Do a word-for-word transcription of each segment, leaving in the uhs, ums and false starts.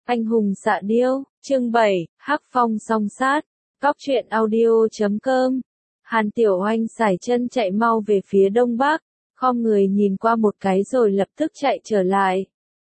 Anh hùng xạ điêu, chương bảy, Hắc Phong song sát, Cóc truyện audio chấm com. Hàn Tiểu Oanh sải chân chạy mau về phía đông bắc, khom người nhìn qua một cái rồi lập tức chạy trở lại.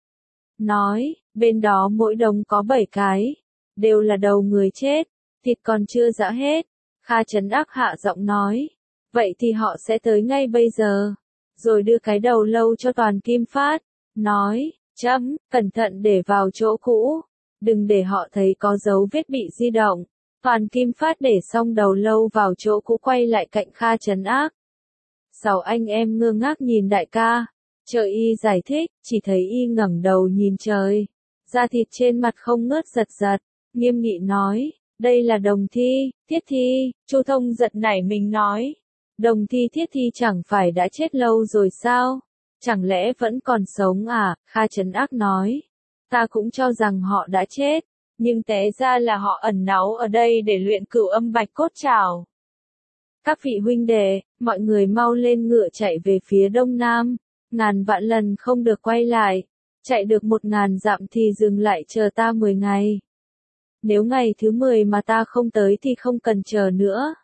Nói, bên đó mỗi đống có bảy cái, đều là đầu người chết, thịt còn chưa giã hết. Kha Trấn Ác hạ giọng nói, vậy thì họ sẽ tới ngay bây giờ. Rồi đưa cái đầu lâu cho Toàn Kim Phát, nói, chấm, cẩn thận để vào chỗ cũ, đừng để họ thấy có dấu vết bị di động. Toàn Kim Phát để xong đầu lâu vào chỗ cũ quay lại cạnh Kha Trấn Ác. Sáu anh em ngơ ngác nhìn đại ca, chờ y giải thích, chỉ thấy y ngẩng đầu nhìn trời. Da thịt trên mặt không ngớt giật giật, nghiêm nghị nói, đây là Đồng Thi, Thiết Thi. Chu Thông giật nảy mình nói, Đồng Thi Thiết Thi chẳng phải đã chết lâu rồi sao? Chẳng lẽ vẫn còn sống à? Kha Trấn Ác nói, ta cũng cho rằng họ đã chết, nhưng té ra là họ ẩn náu ở đây để luyện cửu âm bạch cốt trảo. Các vị huynh đệ, mọi người mau lên ngựa chạy về phía đông nam, ngàn vạn lần không được quay lại, chạy được một ngàn dặm thì dừng lại chờ ta mười ngày. Nếu ngày thứ mười mà ta không tới thì không cần chờ nữa.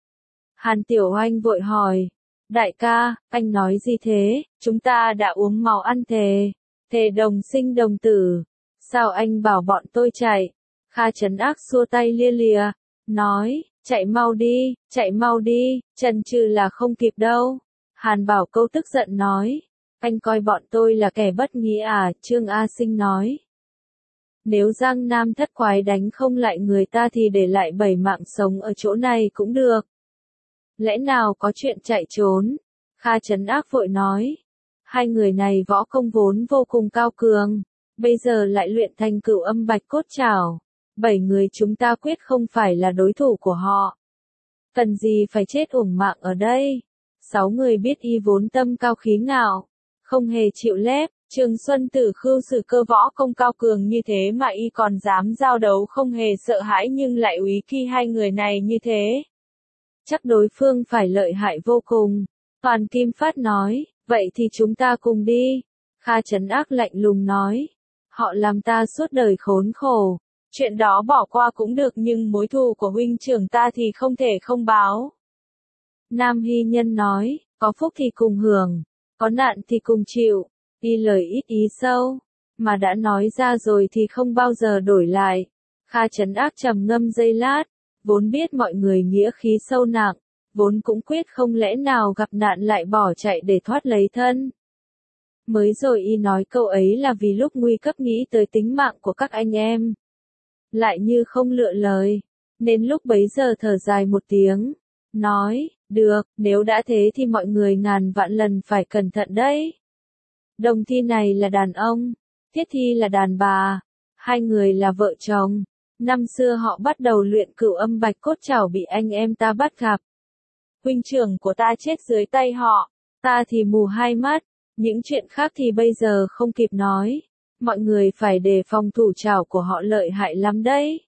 Hàn Tiểu Oanh vội hỏi, đại ca, anh nói gì thế? Chúng ta đã uống máu ăn thề, thề đồng sinh đồng tử. Sao anh bảo bọn tôi chạy? Kha Trấn Ác xua tay lia lìa, nói, chạy mau đi, chạy mau đi, chần chừ là không kịp đâu. Hàn Bảo Câu tức giận nói, anh coi bọn tôi là kẻ bất nghĩa à? Trương A Sinh nói, nếu Giang Nam thất quái đánh không lại người ta thì để lại bảy mạng sống ở chỗ này cũng được. Lẽ nào có chuyện chạy trốn? Kha Trấn Ác vội nói, hai người này võ công vốn vô cùng cao cường, bây giờ lại luyện thành cửu âm bạch cốt trảo. Bảy người chúng ta quyết không phải là đối thủ của họ. Cần gì phải chết uổng mạng ở đây? Sáu người biết y vốn tâm cao khí ngạo, không hề chịu lép. Trường Xuân Tử Khưu sử cơ võ công cao cường như thế mà y còn dám giao đấu không hề sợ hãi, nhưng lại úy khi hai người này như thế. Chắc đối phương phải lợi hại vô cùng. Toàn Kim Phát nói, vậy thì chúng ta cùng đi. Kha Trấn Ác lạnh lùng nói, họ làm ta suốt đời khốn khổ. Chuyện đó bỏ qua cũng được, nhưng mối thù của huynh trưởng ta thì không thể không báo. Nam Hy Nhân nói, có phúc thì cùng hưởng, có nạn thì cùng chịu. Y lời ít ý sâu, mà đã nói ra rồi thì không bao giờ đổi lại. Kha Trấn Ác trầm ngâm giây lát, vốn biết mọi người nghĩa khí sâu nặng, vốn cũng quyết không lẽ nào gặp nạn lại bỏ chạy để thoát lấy thân. Mới rồi y nói câu ấy là vì lúc nguy cấp nghĩ tới tính mạng của các anh em. Lại như không lựa lời, nên lúc bấy giờ thở dài một tiếng, nói, được, nếu đã thế thì mọi người ngàn vạn lần phải cẩn thận đấy. Đồng Thi này là đàn ông, Thiết Thi là đàn bà, hai người là vợ chồng. Năm xưa họ bắt đầu luyện cửu âm bạch cốt trảo bị anh em ta bắt gặp. Huynh trưởng của ta chết dưới tay họ, ta thì mù hai mắt, những chuyện khác thì bây giờ không kịp nói. Mọi người phải đề phòng thủ trảo của họ lợi hại lắm đấy.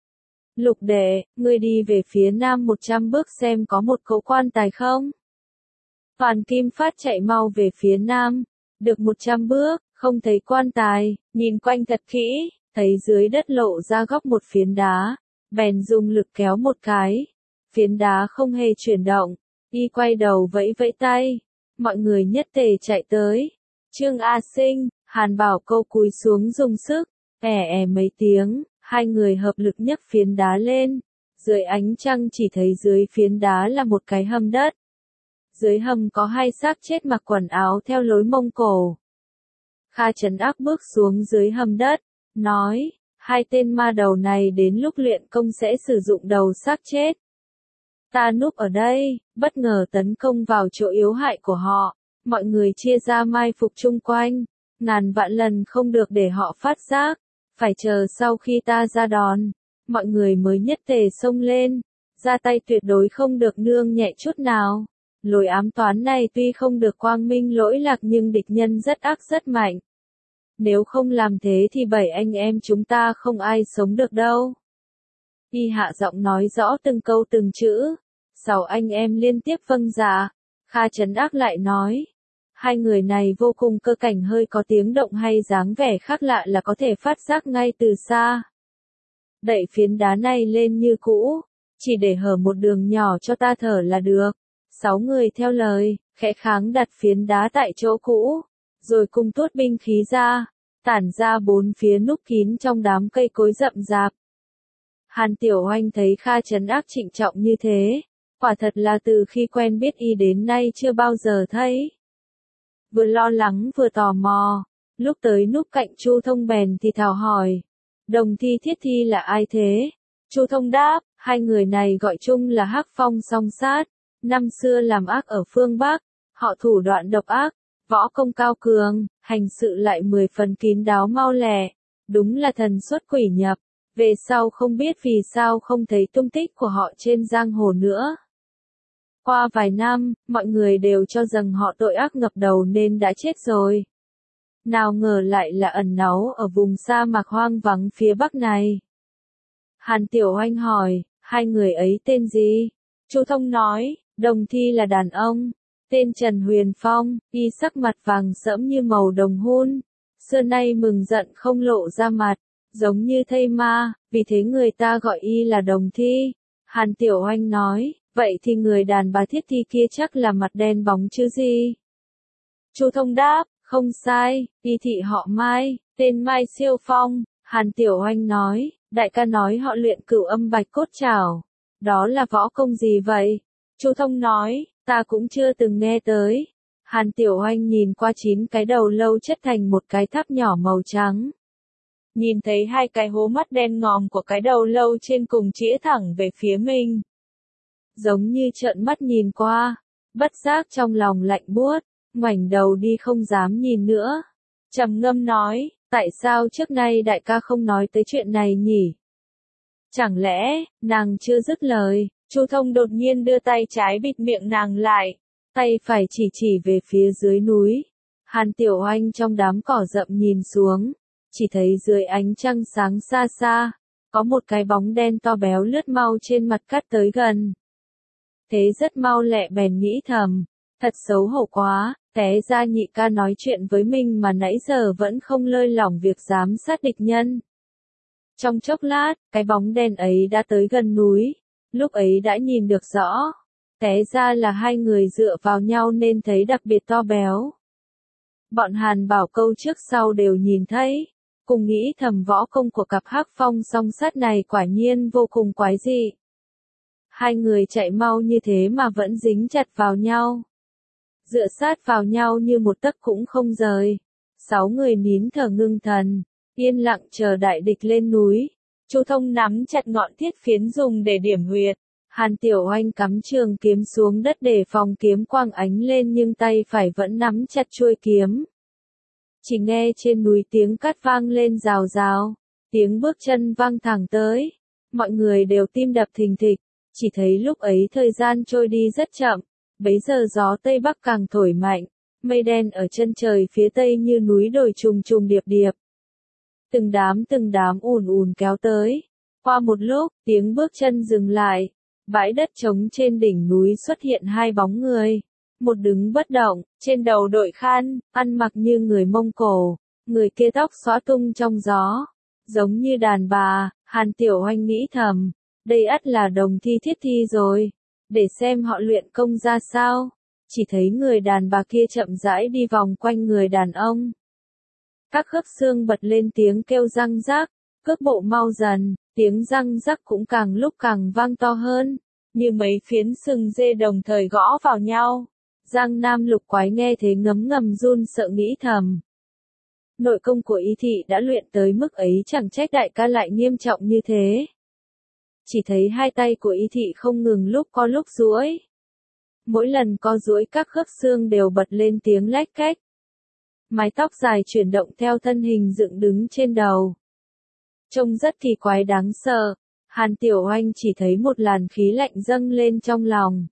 Lục đệ, ngươi đi về phía nam một trăm bước xem có một cỗ quan tài không? Toàn Kim Phát chạy mau về phía nam, được một trăm bước, không thấy quan tài, nhìn quanh thật kỹ, thấy dưới đất lộ ra góc một phiến đá, bèn dùng lực kéo một cái. Phiến đá không hề chuyển động, y quay đầu vẫy vẫy tay, mọi người nhất tề chạy tới. Trương A Sinh, Hàn Bảo Câu cúi xuống dùng sức, ẻ ẻ mấy tiếng, hai người hợp lực nhấc phiến đá lên. Dưới ánh trăng chỉ thấy dưới phiến đá là một cái hầm đất. Dưới hầm có hai xác chết mặc quần áo theo lối Mông Cổ. Kha Trấn Ác bước xuống dưới hầm đất, nói, hai tên ma đầu này đến lúc luyện công sẽ sử dụng đầu xác chết. Ta núp ở đây, bất ngờ tấn công vào chỗ yếu hại của họ. Mọi người chia ra mai phục chung quanh, ngàn vạn lần không được để họ phát giác, phải chờ sau khi ta ra đòn, mọi người mới nhất tề xông lên, ra tay tuyệt đối không được nương nhẹ chút nào. Lối ám toán này tuy không được quang minh lỗi lạc nhưng địch nhân rất ác rất mạnh. Nếu không làm thế thì bảy anh em chúng ta không ai sống được đâu. Y hạ giọng nói rõ từng câu từng chữ. Sáu anh em liên tiếp vâng dạ. Kha Trấn Ác lại nói, Hai người này vô cùng cơ cảnh, hơi có tiếng động hay dáng vẻ khác lạ là có thể phát giác ngay từ xa. Đậy phiến đá này lên như cũ, chỉ để hở một đường nhỏ cho ta thở là được. Sáu người theo lời, khẽ kháng đặt phiến đá tại chỗ cũ, rồi cùng tuốt binh khí ra, tản ra bốn phía núp kín trong đám cây cối rậm rạp. Hàn Tiểu Oanh thấy Kha Trấn Ác trịnh trọng như thế, quả thật là từ khi quen biết y đến nay chưa bao giờ thấy. Vừa lo lắng vừa tò mò, lúc tới núp cạnh Chu Thông bèn thì thào hỏi, Đồng Thi Thiết Thi là ai thế? Chu Thông đáp, hai người này gọi chung là Hắc Phong Song Sát, năm xưa làm ác ở phương Bắc, họ thủ đoạn độc ác, võ công cao cường, hành sự lại mười phần kín đáo mau lẹ, đúng là thần xuất quỷ nhập. Về sau không biết vì sao không thấy tung tích của họ trên giang hồ nữa. Qua vài năm, mọi người đều cho rằng họ tội ác ngập đầu nên đã chết rồi. Nào ngờ lại là ẩn náu ở vùng sa mạc hoang vắng phía bắc này. Hàn Tiểu Oanh hỏi, hai người ấy tên gì? Chu Thông nói, Đồng Thi là đàn ông, tên Trần Huyền Phong, y sắc mặt vàng sẫm như màu đồng hun, xưa nay mừng giận không lộ ra mặt, giống như thây ma, vì thế người ta gọi y là Đồng Thi. Hàn Tiểu Oanh nói, vậy thì người đàn bà Thiết Thi kia chắc là mặt đen bóng chứ gì? Chu Thông đáp, không sai, y thị họ Mai, tên Mai Siêu Phong. Hàn Tiểu Oanh nói, đại ca nói họ luyện cửu âm bạch cốt trảo, đó là võ công gì vậy? Chu Thông nói, ta cũng chưa từng nghe tới. Hàn Tiểu Oanh nhìn qua chín cái đầu lâu chất thành một cái tháp nhỏ màu trắng. Nhìn thấy hai cái hố mắt đen ngòm của cái đầu lâu trên cùng chĩa thẳng về phía mình. Giống như trợn mắt nhìn qua, bất giác trong lòng lạnh buốt, ngoảnh đầu đi không dám nhìn nữa. Trầm ngâm nói, tại sao trước nay đại ca không nói tới chuyện này nhỉ? Chẳng lẽ, nàng chưa dứt lời, Chu Thông đột nhiên đưa tay trái bịt miệng nàng lại, tay phải chỉ chỉ về phía dưới núi. Hàn Tiểu Oanh trong đám cỏ rậm nhìn xuống, chỉ thấy dưới ánh trăng sáng xa xa, có một cái bóng đen to béo lướt mau trên mặt cát tới gần. Thế rất mau lẹ bèn nghĩ thầm, thật xấu hổ quá, té ra nhị ca nói chuyện với mình mà nãy giờ vẫn không lơi lỏng việc giám sát địch nhân. Trong chốc lát, cái bóng đen ấy đã tới gần núi, lúc ấy đã nhìn được rõ, té ra là hai người dựa vào nhau nên thấy đặc biệt to béo. Bọn Hàn Bảo câu trước sau đều nhìn thấy, cùng nghĩ thầm võ công của cặp Hắc Phong Song Sát này quả nhiên vô cùng quái dị. Hai người chạy mau như thế mà vẫn dính chặt vào nhau, dựa sát vào nhau như một tấc cũng không rời. Sáu người nín thở ngưng thần, yên lặng chờ đại địch lên núi. Chu Thông nắm chặt ngọn thiết phiến dùng để điểm huyệt. Hàn Tiểu Oanh cắm trường kiếm xuống đất để phòng kiếm quang ánh lên nhưng tay phải vẫn nắm chặt chuôi kiếm. Chỉ nghe trên núi tiếng cát vang lên rào rào, tiếng bước chân vang thẳng tới. Mọi người đều tim đập thình thịch, chỉ thấy lúc ấy thời gian trôi đi rất chậm. Bấy giờ gió Tây Bắc càng thổi mạnh, mây đen ở chân trời phía Tây như núi đồi trùng trùng điệp điệp. Từng đám từng đám ùn ùn kéo tới. Qua một lúc, tiếng bước chân dừng lại. Bãi đất trống trên đỉnh núi xuất hiện hai bóng người. Một đứng bất động, trên đầu đội khăn, ăn mặc như người Mông Cổ. Người kia tóc xõa tung trong gió, giống như đàn bà. Hàn Tiểu Oanh nghĩ thầm, đây ắt là Đồng Thi Thiết Thi rồi. Để xem họ luyện công ra sao. Chỉ thấy người đàn bà kia chậm rãi đi vòng quanh người đàn ông. Các khớp xương bật lên tiếng kêu răng rắc, cước bộ mau dần, tiếng răng rắc cũng càng lúc càng vang to hơn, như mấy phiến sừng dê đồng thời gõ vào nhau. Giang Nam Lục Quái nghe thế ngấm ngầm run sợ nghĩ thầm. Nội công của y thị đã luyện tới mức ấy chẳng trách đại ca lại nghiêm trọng như thế. Chỉ thấy hai tay của y thị không ngừng lúc co lúc duỗi. Mỗi lần co duỗi các khớp xương đều bật lên tiếng lách cách. Mái tóc dài chuyển động theo thân hình dựng đứng trên đầu. Trông rất kỳ quái đáng sợ. Hàn Tiểu Oanh chỉ thấy một làn khí lạnh dâng lên trong lòng.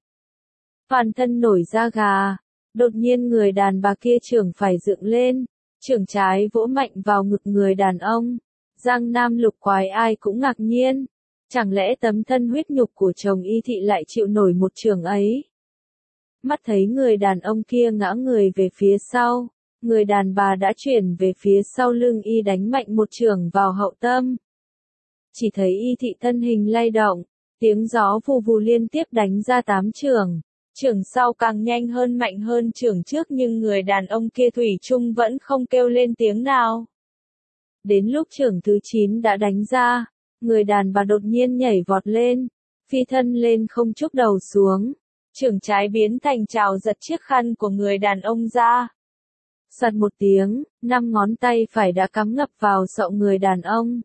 Toàn thân nổi da gà. Đột nhiên người đàn bà kia chưởng phải dựng lên, chưởng trái vỗ mạnh vào ngực người đàn ông. Giang Nam Lục Quái ai cũng ngạc nhiên. Chẳng lẽ tấm thân huyết nhục của chồng y thị lại chịu nổi một chưởng ấy? mắt thấy người đàn ông kia ngã người về phía sau, người đàn bà đã chuyển về phía sau lưng y đánh mạnh một chưởng vào hậu tâm. Chỉ thấy y thị thân hình lay động, tiếng gió vù vù liên tiếp đánh ra tám chưởng. Chưởng sau càng nhanh hơn mạnh hơn chưởng trước nhưng người đàn ông kia thủy chung vẫn không kêu lên tiếng nào. Đến lúc chưởng thứ chín đã đánh ra, người đàn bà đột nhiên nhảy vọt lên, phi thân lên không chúc đầu xuống. Chưởng trái biến thành chảo giật chiếc khăn của người đàn ông ra. Sạt một tiếng, năm ngón tay phải đã cắm ngập vào sọ người đàn ông.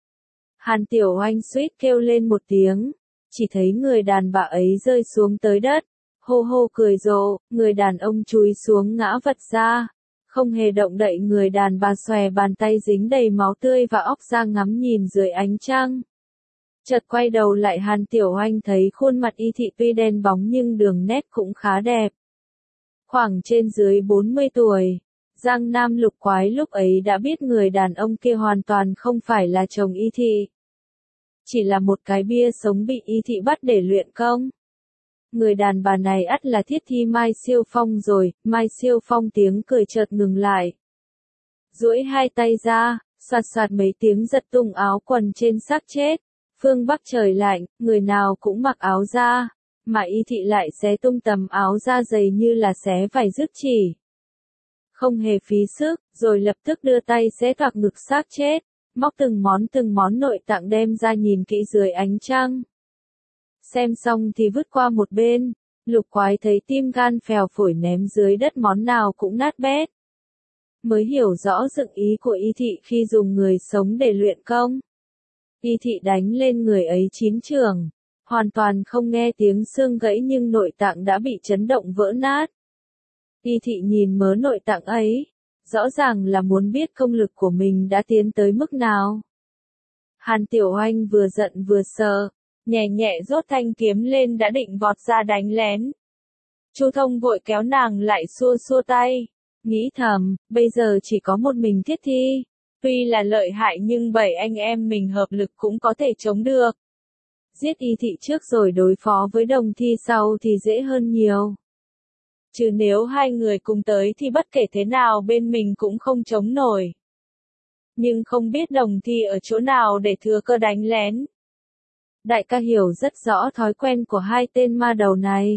Hàn Tiểu Oanh suýt kêu lên một tiếng, chỉ thấy người đàn bà ấy rơi xuống tới đất. Hô hô cười rộ, người đàn ông chúi xuống ngã vật ra, không hề động đậy. Người đàn bà xòe bàn tay dính đầy máu tươi và óc ra ngắm nhìn dưới ánh trăng. Chợt quay đầu lại Hàn Tiểu Oanh thấy khuôn mặt y thị tuy đen bóng nhưng đường nét cũng khá đẹp. Khoảng trên dưới bốn mươi tuổi, Giang Nam Lục Quái lúc ấy đã biết người đàn ông kia hoàn toàn không phải là chồng y thị. Chỉ là một cái bia sống bị y thị bắt để luyện công. Người đàn bà này ắt là thiết thi Mai Siêu Phong rồi. Mai Siêu Phong tiếng cười chợt ngừng lại. Duỗi hai tay ra, soạt soạt mấy tiếng giật tung áo quần trên xác chết. Phương Bắc trời lạnh, người nào cũng mặc áo da, mà y thị lại xé tung tấm áo da dày như là xé vải dứt chỉ. Không hề phí sức, rồi lập tức đưa tay xé toạc ngực xác chết, móc từng món từng món nội tạng đem ra nhìn kỹ dưới ánh trăng. Xem xong thì vứt qua một bên, Lục Quái thấy tim gan phèo phổi ném dưới đất món nào cũng nát bét. Mới hiểu rõ dụng ý của y thị khi dùng người sống để luyện công. Y thị đánh lên người ấy chín chưởng, hoàn toàn không nghe tiếng xương gãy nhưng nội tạng đã bị chấn động vỡ nát. Y thị nhìn mớ nội tạng ấy, rõ ràng là muốn biết công lực của mình đã tiến tới mức nào. Hàn Tiểu Oanh vừa giận vừa sợ, nhẹ nhẹ rốt thanh kiếm lên đã định vọt ra đánh lén. Chu Thông vội kéo nàng lại xua xua tay, nghĩ thầm, bây giờ chỉ có một mình Thiết Thi, tuy là lợi hại nhưng bảy anh em mình hợp lực cũng có thể chống được. Giết y thị trước rồi đối phó với Đồng Thi sau thì dễ hơn nhiều. Chứ nếu hai người cùng tới thì bất kể thế nào bên mình cũng không chống nổi. Nhưng không biết Đồng Thi ở chỗ nào để thừa cơ đánh lén. Đại ca hiểu rất rõ thói quen của hai tên ma đầu này.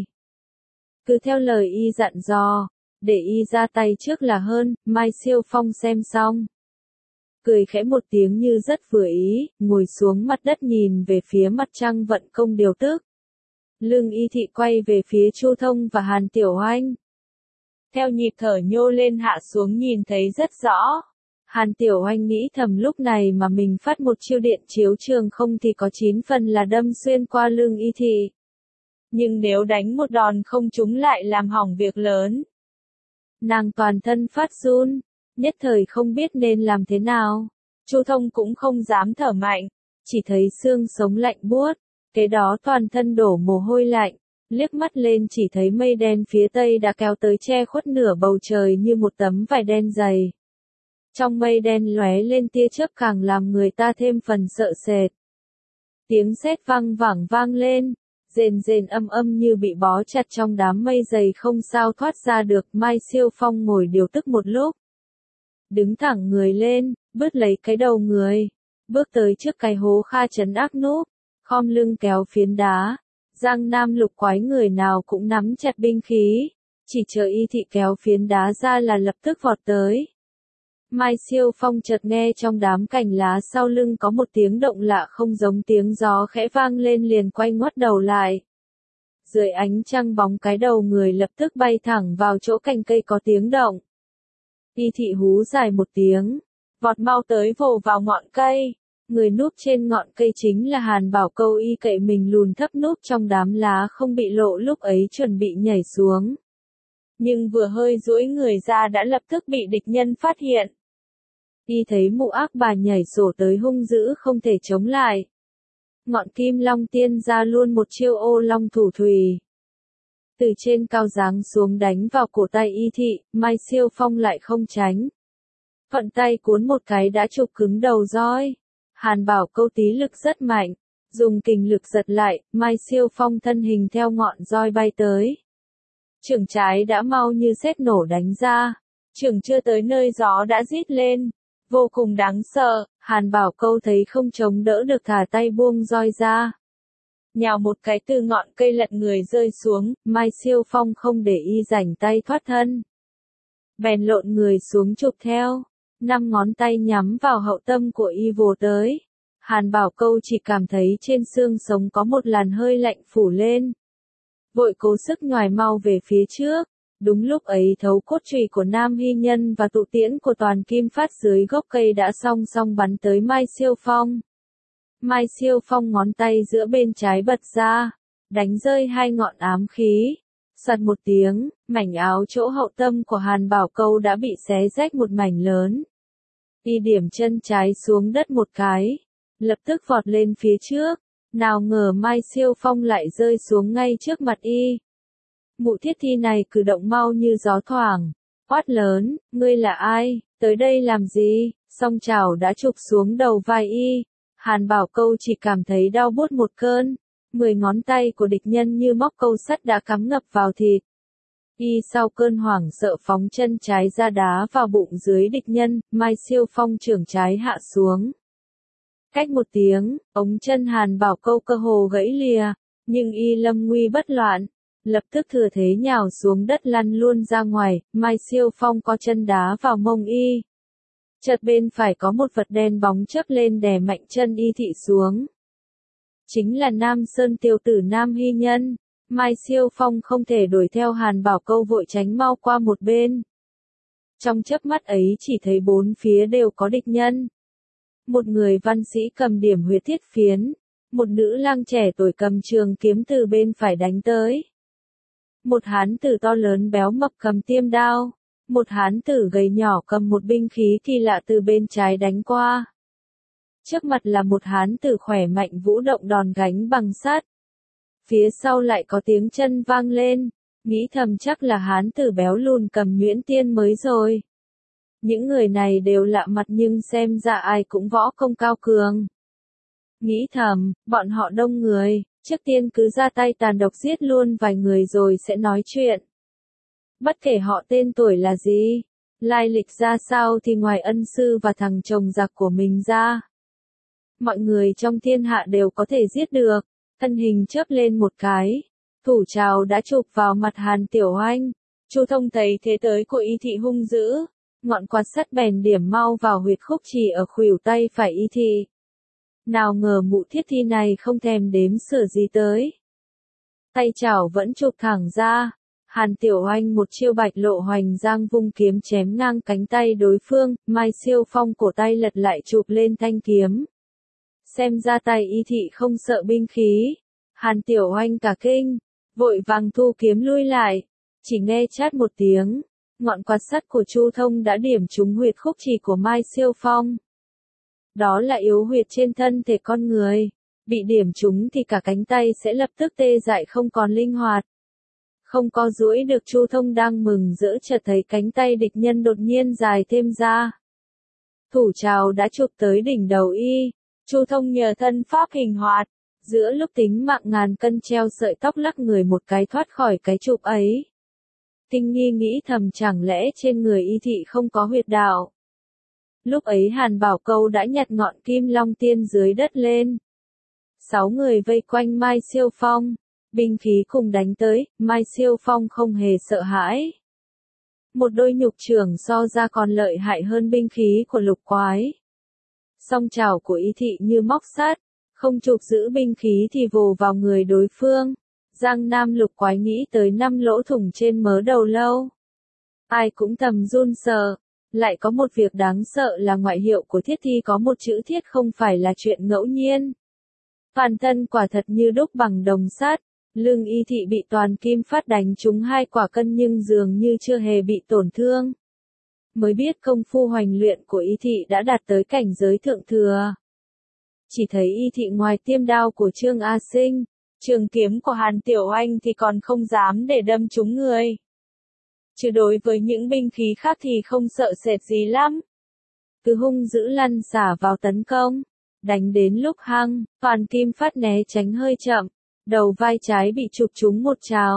Cứ theo lời y dặn dò, để y ra tay trước là hơn. Mai Siêu Phong xem xong, cười khẽ một tiếng như rất vừa ý, ngồi xuống mặt đất nhìn về phía mặt trăng vận công điều tức. Lưng y thị quay về phía Chu Thông và Hàn Tiểu Oanh. Theo nhịp thở nhô lên hạ xuống nhìn thấy rất rõ. Hàn Tiểu Oanh nghĩ thầm lúc này mà mình phát một chiêu điện chiếu trường không thì có chín phần là đâm xuyên qua lưng y thị. Nhưng nếu đánh một đòn không trúng lại làm hỏng việc lớn. Nàng toàn thân phát run, nhất thời không biết nên làm thế nào. Chu Thông cũng không dám thở mạnh, chỉ thấy xương sống lạnh buốt, kế đó toàn thân đổ mồ hôi lạnh, liếc mắt lên chỉ thấy mây đen phía tây đã kéo tới che khuất nửa bầu trời như một tấm vải đen dày. Trong mây đen lóe lên tia chớp càng làm người ta thêm phần sợ sệt. Tiếng sét vang vẳng vang lên, rền rền âm âm như bị bó chặt trong đám mây dày không sao thoát ra được. Mai Siêu Phong ngồi điều tức một lúc, đứng thẳng người lên, bứt lấy cái đầu người, bước tới trước cái hố kha trấn ác núp, khom lưng kéo phiến đá. Giang Nam Lục Quái người nào cũng nắm chặt binh khí, chỉ chờ y thị kéo phiến đá ra là lập tức vọt tới. Mai Siêu Phong chợt nghe trong đám cành lá sau lưng có một tiếng động lạ không giống tiếng gió khẽ vang lên liền quay ngoắt đầu lại. Dưới ánh trăng bóng cái đầu người lập tức bay thẳng vào chỗ cành cây có tiếng động. Y thị hú dài một tiếng, vọt mau tới vồ vào ngọn cây. Người núp trên ngọn cây chính là Hàn Bảo Câu. Y cậy mình lùn thấp núp trong đám lá không bị lộ lúc ấy chuẩn bị nhảy xuống. Nhưng vừa hơi duỗi người ra đã lập tức bị địch nhân phát hiện. Y thấy mụ ác bà nhảy sổ tới hung dữ không thể chống lại. Ngọn Kim Long tiên ra luôn một chiêu ô long thủ thủy. Từ trên cao giáng xuống đánh vào cổ tay y thị, Mai Siêu Phong lại không tránh. Thuận tay cuốn một cái đã trục cứng đầu roi. Hàn Bảo Câu tí lực rất mạnh, dùng kình lực giật lại, Mai Siêu Phong thân hình theo ngọn roi bay tới. Chưởng trái đã mau như sét nổ đánh ra. Chưởng chưa tới nơi gió đã rít lên. Vô cùng đáng sợ, Hàn Bảo Câu thấy không chống đỡ được thả tay buông roi ra. Nhào một cái từ ngọn cây lật người rơi xuống, Mai Siêu Phong không để y rảnh tay thoát thân. Bèn lộn người xuống chụp theo, năm ngón tay nhắm vào hậu tâm của y vồ tới. Hàn Bảo Câu chỉ cảm thấy trên xương sống có một làn hơi lạnh phủ lên. Vội cố sức nhoài mau về phía trước. Đúng lúc ấy thấu cốt chùy của Nam Hy Nhân và tụ tiễn của Toàn Kim Phát dưới gốc cây đã song song bắn tới Mai Siêu Phong. Mai Siêu Phong ngón tay giữa bên trái bật ra, đánh rơi hai ngọn ám khí. Sật một tiếng, mảnh áo chỗ hậu tâm của Hàn Bảo Câu đã bị xé rách một mảnh lớn. Y điểm chân trái xuống đất một cái, lập tức vọt lên phía trước, nào ngờ Mai Siêu Phong lại rơi xuống ngay trước mặt y. Mụ Thiết Thi này cử động mau như gió thoảng, quát lớn, ngươi là ai, tới đây làm gì, song chảo đã chụp xuống đầu vai y. Hàn Bảo Câu chỉ cảm thấy đau buốt một cơn, mười ngón tay của địch nhân như móc câu sắt đã cắm ngập vào thịt. Y sau cơn hoảng sợ phóng chân trái ra đá vào bụng dưới địch nhân, Mai Siêu Phong chưởng trái hạ xuống. Cách một tiếng, ống chân Hàn Bảo Câu cơ hồ gãy lìa, nhưng y lâm nguy bất loạn, lập tức thừa thế nhào xuống đất lăn luôn ra ngoài. Mai Siêu Phong có chân đá vào mông y. Chợt bên phải có một vật đen bóng chớp lên đè mạnh chân y thị xuống. Chính là Nam Sơn tiểu tử Nam Hy Nhân. Mai Siêu Phong không thể đuổi theo Hàn Bảo Câu vội tránh mau qua một bên. Trong chớp mắt ấy chỉ thấy bốn phía đều có địch nhân. Một người văn sĩ cầm điểm huyệt thiết phiến, một nữ lang trẻ tuổi cầm trường kiếm từ bên phải đánh tới. Một hán tử to lớn béo mập cầm tiêm đao, một hán tử gầy nhỏ cầm một binh khí kỳ lạ từ bên trái đánh qua. Trước mặt là một hán tử khỏe mạnh vũ động đòn gánh bằng sắt. Phía sau lại có tiếng chân vang lên, nghĩ thầm chắc là hán tử béo lùn cầm nhuyễn tiên mới rồi. Những người này đều lạ mặt nhưng xem ra ai cũng võ công cao cường. Nghĩ thầm, bọn họ đông người, trước tiên cứ ra tay tàn độc giết luôn vài người rồi sẽ nói chuyện. Bất kể họ tên tuổi là gì, lai lịch ra sao thì ngoài ân sư và thằng chồng giặc của mình ra, mọi người trong thiên hạ đều có thể giết được. Thân hình chớp lên một cái, thủ trào đã chụp vào mặt Hàn Tiểu Oanh. Chu Thông thấy thế tới của y thị hung dữ, ngọn quạt sắt bèn điểm mau vào huyệt khúc chỉ ở khuỷu tay phải y thị. Nào ngờ mụ Thiết Thi này không thèm đếm xỉa gì tới. Tay chảo vẫn chụp thẳng ra, Hàn Tiểu Oanh một chiêu bạch lộ hoành giang vung kiếm chém ngang cánh tay đối phương. Mai Siêu Phong cổ tay lật lại chụp lên thanh kiếm. Xem ra tay y thị không sợ binh khí. Hàn Tiểu Oanh cả kinh, vội vàng thu kiếm lui lại. Chỉ nghe chát một tiếng, ngọn quạt sắt của Chu Thông đã điểm trúng huyệt khúc chỉ của Mai Siêu Phong. Đó là yếu huyệt trên thân thể con người. Bị điểm trúng thì cả cánh tay sẽ lập tức tê dại không còn linh hoạt. Không co duỗi được, Chu Thông đang mừng rỡ chợt thấy cánh tay địch nhân đột nhiên dài thêm ra. Thủ trào đã chụp tới đỉnh đầu y. Chu Thông nhờ thân pháp hình hoạt, giữa lúc tính mạng ngàn cân treo sợi tóc lắc người một cái thoát khỏi cái chụp ấy. Tinh nghi nghĩ thầm chẳng lẽ trên người y thị không có huyệt đạo. Lúc ấy Hàn Bảo Câu đã nhặt ngọn kim long tiên dưới đất lên. Sáu người vây quanh Mai Siêu Phong, binh khí cùng đánh tới. Mai Siêu Phong không hề sợ hãi. Một đôi nhục chưởng so ra còn lợi hại hơn binh khí của lục quái. Song chảo của y thị như móc sắt, không chụp giữ binh khí thì vồ vào người đối phương. Giang Nam lục quái nghĩ tới năm lỗ thủng trên mớ đầu lâu. Ai cũng thầm run sợ. Lại có một việc đáng sợ là ngoại hiệu của Thiết Thi có một chữ thiết không phải là chuyện ngẫu nhiên. Toàn thân quả thật như đúc bằng đồng sắt, lưng y thị bị Toàn Kim Phát đánh trúng hai quả cân nhưng dường như chưa hề bị tổn thương. Mới biết công phu hoành luyện của y thị đã đạt tới cảnh giới thượng thừa. Chỉ thấy y thị ngoài tiêm đao của Trương A Sinh, trường kiếm của Hàn Tiểu Oanh thì còn không dám để đâm trúng người. Chứ đối với những binh khí khác thì không sợ sệt gì lắm. Cứ hung dữ lăn xả vào tấn công, đánh đến lúc hăng, Toàn Kim Phát né tránh hơi chậm, đầu vai trái bị chụp trúng một trào.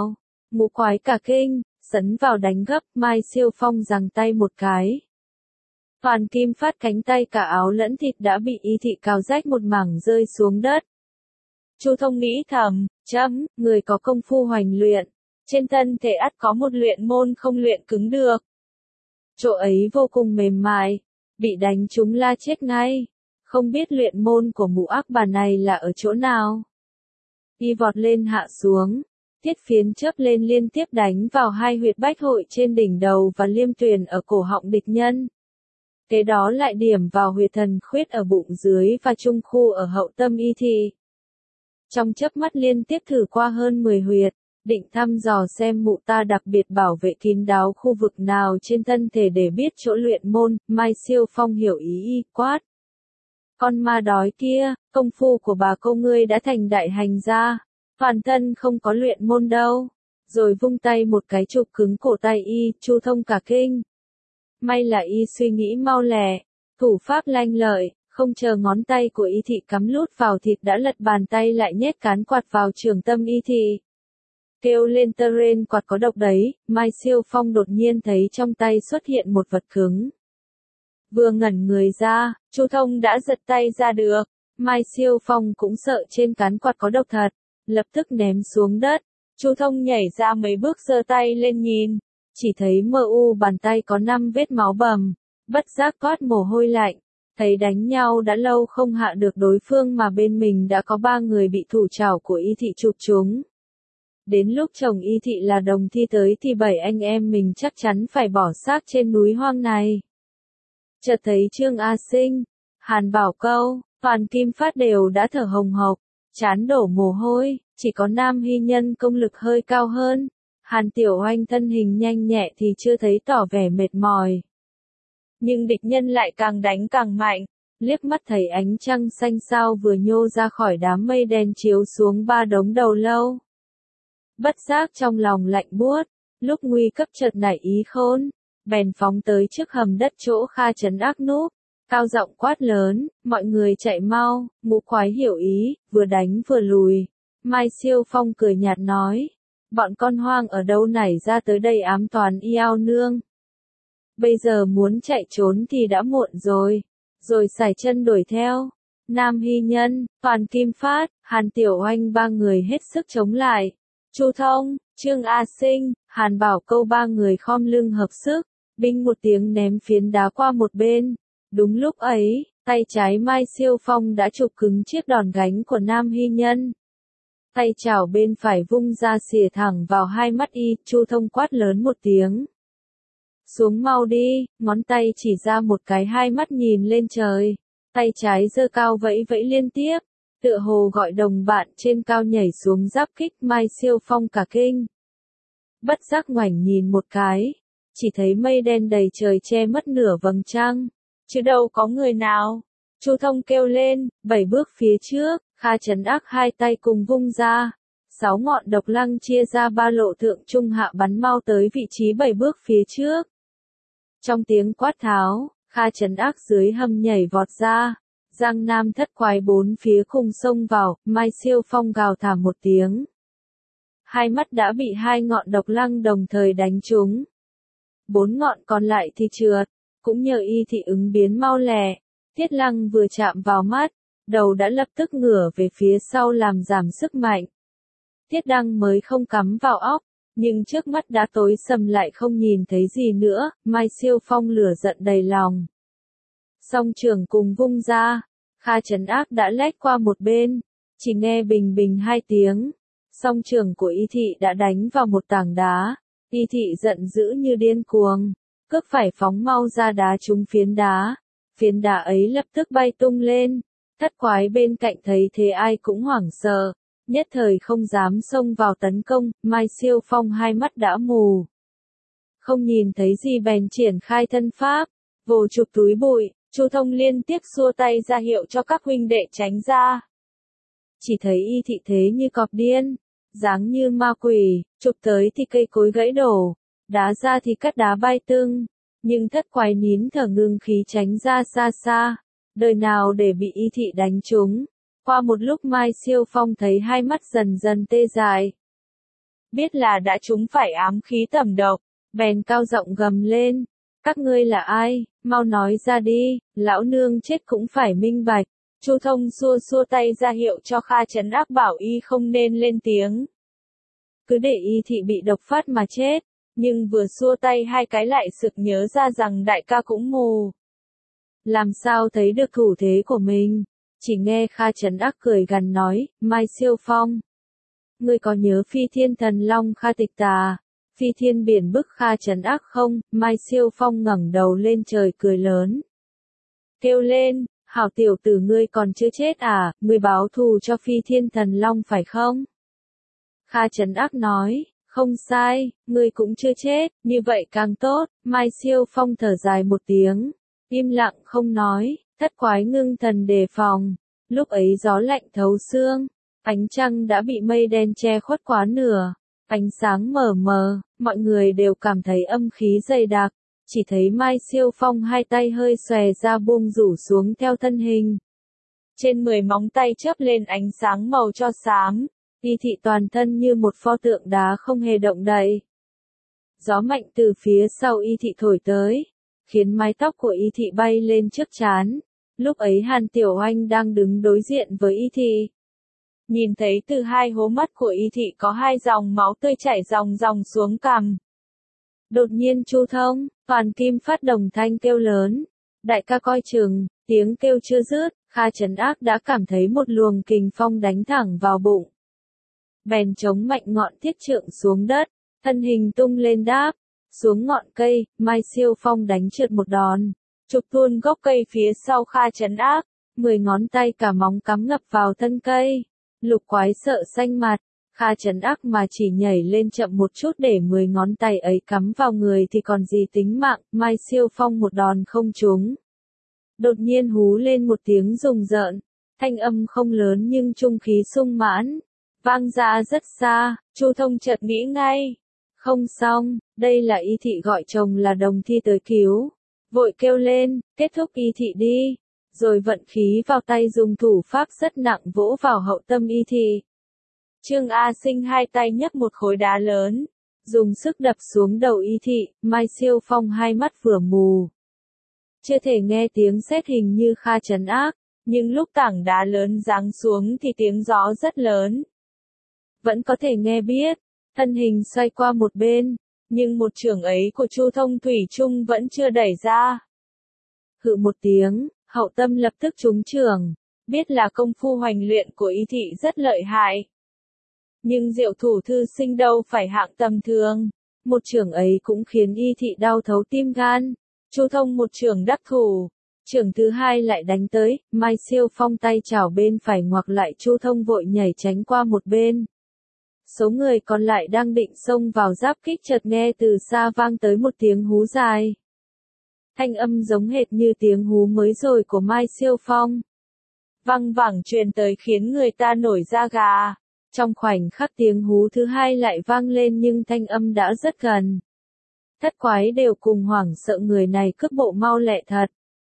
Ngũ quái cả kinh, sấn vào đánh gấp, Mai Siêu Phong giằng tay một cái. Toàn Kim Phát cánh tay cả áo lẫn thịt đã bị y thị cào rách một mảng rơi xuống đất. Chu Thông nghĩ thầm, chấm, người có công phu hoành luyện, trên thân thể ắt có một luyện môn không luyện cứng được. Chỗ ấy vô cùng mềm mại, bị đánh trúng la chết ngay, không biết luyện môn của mụ ác bà này là ở chỗ nào. Y vọt lên hạ xuống, thiết phiến chớp lên liên tiếp đánh vào hai huyệt bách hội trên đỉnh đầu và liêm tuyền ở cổ họng địch nhân. Kế đó lại điểm vào huyệt thần khuyết ở bụng dưới và trung khu ở hậu tâm y thị. Trong chớp mắt liên tiếp thử qua hơn mười huyệt, định thăm dò xem mụ ta đặc biệt bảo vệ kín đáo khu vực nào trên thân thể để biết chỗ luyện môn. Mai Siêu Phong hiểu ý y, quát. Con ma đói kia, công phu của bà cô ngươi đã thành đại hành gia, toàn thân không có luyện môn đâu. Rồi vung tay một cái chụp cứng cổ tay y, Chu Thông cả kinh. May là y suy nghĩ mau lẹ, thủ pháp lanh lợi, không chờ ngón tay của y thị cắm lút vào thịt đã lật bàn tay lại nhét cán quạt vào trường tâm y thị. Kêu lên tơ rên, quạt có độc đấy. Mai Siêu Phong đột nhiên thấy trong tay xuất hiện một vật cứng. Vừa ngẩn người ra, Chu Thông đã giật tay ra được. Mai Siêu Phong cũng sợ trên cán quạt có độc thật, lập tức ném xuống đất. Chu Thông nhảy ra mấy bước giơ tay lên nhìn, chỉ thấy mờ u bàn tay có năm vết máu bầm, bất giác toát mồ hôi lạnh. Thấy đánh nhau đã lâu không hạ được đối phương mà bên mình đã có ba người bị thủ trảo của y thị chụp chúng. Đến lúc chồng y thị là Đồng Thi tới thì bảy anh em mình chắc chắn phải bỏ xác trên núi hoang này. Chợt thấy Trương A Sinh, Hàn Bảo Câu, Toàn Kim Phát đều đã thở hồng hộc, trán đổ mồ hôi, chỉ có Nam Hy Nhân công lực hơi cao hơn. Hàn Tiểu Oanh thân hình nhanh nhẹ thì chưa thấy tỏ vẻ mệt mỏi. Nhưng địch nhân lại càng đánh càng mạnh, liếc mắt thấy ánh trăng xanh sao vừa nhô ra khỏi đám mây đen chiếu xuống ba đống đầu lâu. Bất giác trong lòng lạnh buốt, lúc nguy cấp chợt nảy ý khôn, bèn phóng tới trước hầm đất chỗ Kha Trấn Ác núp, cao giọng quát lớn, mọi người chạy mau. Ngũ quái hiểu ý, vừa đánh vừa lùi. Mai Siêu Phong cười nhạt nói, bọn con hoang ở đâu nảy ra tới đây ám toán y ao nương. Bây giờ muốn chạy trốn thì đã muộn rồi. Rồi sải chân đuổi theo. Nam Hy Nhân, Toàn Kim Phát, Hàn Tiểu Oanh ba người hết sức chống lại. Chu Thông, Trương A Sinh, Hàn Bảo Câu ba người khom lưng hợp sức, binh một tiếng ném phiến đá qua một bên. Đúng lúc ấy, tay trái Mai Siêu Phong đã chụp cứng chiếc đòn gánh của Nam Hy Nhân. Tay chảo bên phải vung ra xìa thẳng vào hai mắt y, Chu Thông quát lớn một tiếng. Xuống mau đi, ngón tay chỉ ra một cái hai mắt nhìn lên trời. Tay trái giơ cao vẫy vẫy liên tiếp, tựa hồ gọi đồng bạn trên cao nhảy xuống giáp kích. Mai Siêu Phong cả kinh. Bất giác ngoảnh nhìn một cái, chỉ thấy mây đen đầy trời che mất nửa vầng trăng, chứ đâu có người nào. Chu Thông kêu lên, bảy bước phía trước, Kha Trấn Ác hai tay cùng vung ra. Sáu ngọn độc lăng chia ra ba lộ thượng trung hạ bắn mau tới vị trí bảy bước phía trước. Trong tiếng quát tháo, Kha Trấn Ác dưới hầm nhảy vọt ra. Giang Nam thất quái bốn phía khung xông vào, Mai Siêu Phong gào thảm một tiếng. Hai mắt đã bị hai ngọn độc lăng đồng thời đánh trúng. Bốn ngọn còn lại thì trượt, cũng nhờ y thị ứng biến mau lẹ. Tiết lăng vừa chạm vào mắt, đầu đã lập tức ngửa về phía sau làm giảm sức mạnh. Tiết đăng mới không cắm vào óc, nhưng trước mắt đã tối sầm lại không nhìn thấy gì nữa. Mai Siêu Phong lửa giận đầy lòng. Song trường cùng vung ra, Kha Trấn Ác đã lách qua một bên, chỉ nghe bình bình hai tiếng. Song trường của y thị đã đánh vào một tảng đá, y thị giận dữ như điên cuồng, cước phải phóng mau ra đá trúng phiến đá. Phiến đá ấy lập tức bay tung lên, thất quái bên cạnh thấy thế ai cũng hoảng sợ, nhất thời không dám xông vào tấn công. Mai Siêu Phong hai mắt đã mù, không nhìn thấy gì bèn triển khai thân pháp, vồ chụp túi bụi. Chu Thông liên tiếp xua tay ra hiệu cho các huynh đệ tránh ra. Chỉ thấy y thị thế như cọp điên, dáng như ma quỷ, chụp tới thì cây cối gãy đổ, đá ra thì cắt đá bay tưng. Nhưng thất quái nín thở ngưng khí tránh ra xa xa, đời nào để bị y thị đánh trúng. Qua một lúc Mai Siêu Phong thấy hai mắt dần dần tê dại. biết là đã trúng phải ám khí tẩm độc, bèn cao giọng gầm lên, các ngươi là ai, mau nói ra đi, lão nương chết cũng phải minh bạch. Chu Thông xua xua tay ra hiệu cho Kha Trấn Ác bảo y không nên lên tiếng. Cứ để y thị bị độc phát mà chết, nhưng vừa xua tay hai cái lại sực nhớ ra rằng đại ca cũng mù. Làm sao thấy được thủ thế của mình, chỉ nghe Kha Trấn Ác cười gằn nói, Mai Siêu Phong. Ngươi có nhớ Phi Thiên Thần Long Kha Tịch Tà, Phi Thiên Biển Bức Kha Trấn Ác không? Mai Siêu Phong ngẩng đầu lên trời cười lớn. Kêu lên, hảo tiểu tử ngươi còn chưa chết à, ngươi báo thù cho Phi Thiên Thần Long phải không? Kha Trấn Ác nói, không sai, ngươi cũng chưa chết, như vậy càng tốt. Mai Siêu Phong thở dài một tiếng, im lặng không nói, thất quái ngưng thần đề phòng. Lúc ấy gió lạnh thấu xương, ánh trăng đã bị mây đen che khuất quá nửa, ánh sáng mờ mờ, mọi người đều cảm thấy âm khí dày đặc, chỉ thấy Mai Siêu Phong hai tay hơi xòe ra buông rủ xuống theo thân hình. Trên mười móng tay chớp lên ánh sáng màu cho xám, y thị toàn thân như một pho tượng đá không hề động đậy. Gió mạnh từ phía sau y thị thổi tới, khiến mái tóc của y thị bay lên trước trán. Lúc ấy Hàn Tiểu Oanh đang đứng đối diện với y thị. Nhìn thấy từ hai hố mắt của y thị có hai dòng máu tươi chảy ròng ròng xuống cằm. Đột nhiên Chu Thông, Toàn Kim Phát đồng thanh kêu lớn. Đại ca coi chừng, tiếng kêu chưa dứt, Kha Trấn Ác đã cảm thấy một luồng kình phong đánh thẳng vào bụng. Bèn chống mạnh ngọn thiết trượng xuống đất, thân hình tung lên đáp, xuống ngọn cây, Mai Siêu Phong đánh trượt một đòn, trục tuôn gốc cây phía sau Kha Trấn Ác, mười ngón tay cả móng cắm ngập vào thân cây. Lục quái sợ xanh mặt, Kha Trấn Ác mà chỉ nhảy lên chậm một chút để mười ngón tay ấy cắm vào người thì còn gì tính mạng. Mai Siêu Phong một đòn không trúng. Đột nhiên hú lên một tiếng rùng rợn, thanh âm không lớn nhưng trung khí sung mãn, vang ra rất xa. Chu Thông chợt nghĩ ngay, không xong, đây là y thị gọi chồng là Đồng Thi tới cứu, vội kêu lên, kết thúc y thị đi, rồi vận khí vào tay dùng thủ pháp rất nặng vỗ vào hậu tâm y thị. Trương A Sinh hai tay nhấc một khối đá lớn, dùng sức đập xuống đầu y thị. Mai Siêu Phong hai mắt vừa mù, chưa thể nghe tiếng sét hình như Kha Trấn Ác, nhưng lúc tảng đá lớn giáng xuống thì tiếng gió rất lớn. Vẫn có thể nghe biết, thân hình xoay qua một bên, nhưng một chưởng ấy của Chu Thông thủy chung vẫn chưa đẩy ra. Hự một tiếng, hậu tâm lập tức trúng chưởng, biết là công phu hoành luyện của y thị rất lợi hại. Nhưng Diệu Thủ thư sinh đâu phải hạng tầm thường, một chưởng ấy cũng khiến y thị đau thấu tim gan. Chu Thông một chưởng đắc thủ, chưởng thứ hai lại đánh tới, Mai Siêu Phong tay chảo bên phải ngoặc lại, Chu Thông vội nhảy tránh qua một bên. Số người còn lại đang định xông vào giáp kích chợt nghe từ xa vang tới một tiếng hú dài. Thanh âm giống hệt như tiếng hú mới rồi của Mai Siêu Phong. Văng vẳng truyền tới khiến người ta nổi da gà. Trong khoảnh khắc tiếng hú thứ hai lại vang lên nhưng thanh âm đã rất gần. Thất quái đều cùng hoảng sợ người này cướp bộ mau lẹ thật.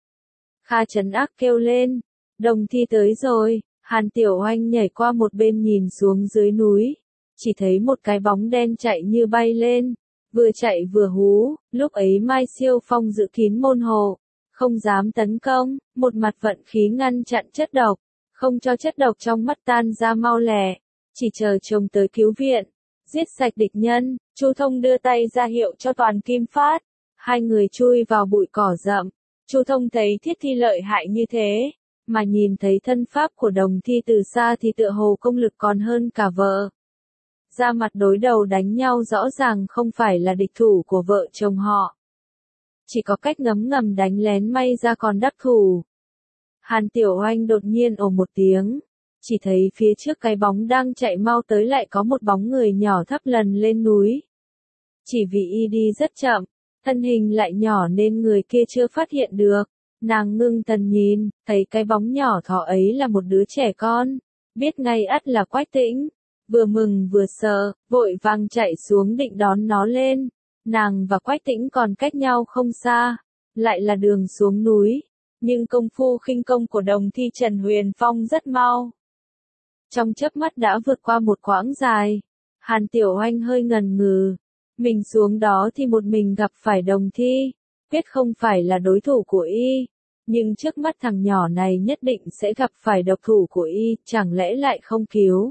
Kha Trấn Ác kêu lên, Đồng Thi tới rồi. Hàn Tiểu Oanh nhảy qua một bên nhìn xuống dưới núi, chỉ thấy một cái bóng đen chạy như bay lên, vừa chạy vừa hú. Lúc ấy Mai Siêu Phong giữ kín môn hộ, không dám tấn công, một mặt vận khí ngăn chặn chất độc, không cho chất độc trong mắt tan ra mau lẹ, chỉ chờ chồng tới cứu viện, giết sạch địch nhân. Chu Thông đưa tay ra hiệu cho Toàn Kim Phát, hai người chui vào bụi cỏ rậm. Chu Thông thấy Thiết Thi lợi hại như thế, mà nhìn thấy thân pháp của Đồng Thi từ xa thì tựa hồ công lực còn hơn cả vợ. Ra mặt đối đầu đánh nhau rõ ràng không phải là địch thủ của vợ chồng họ. Chỉ có cách ngấm ngầm đánh lén may ra còn đắc thủ. Hàn Tiểu Oanh đột nhiên ồ một tiếng, chỉ thấy phía trước cái bóng đang chạy mau tới lại có một bóng người nhỏ thấp lần lên núi. Chỉ vì y đi rất chậm, thân hình lại nhỏ nên người kia chưa phát hiện được. Nàng ngưng thần nhìn, thấy cái bóng nhỏ thỏ ấy là một đứa trẻ con, biết ngay ắt là Quách Tĩnh. Vừa mừng vừa sợ, vội vàng chạy xuống định đón nó lên. Nàng và Quách Tĩnh còn cách nhau không xa, lại là đường xuống núi, nhưng công phu khinh công của Đồng Thi Trần Huyền Phong rất mau. Trong chớp mắt đã vượt qua một quãng dài, Hàn Tiểu Oanh hơi ngần ngừ. Mình xuống đó thì một mình gặp phải Đồng Thi. Quyết không phải là đối thủ của y. Nhưng trước mắt thằng nhỏ này nhất định sẽ gặp phải độc thủ của y, chẳng lẽ lại không cứu.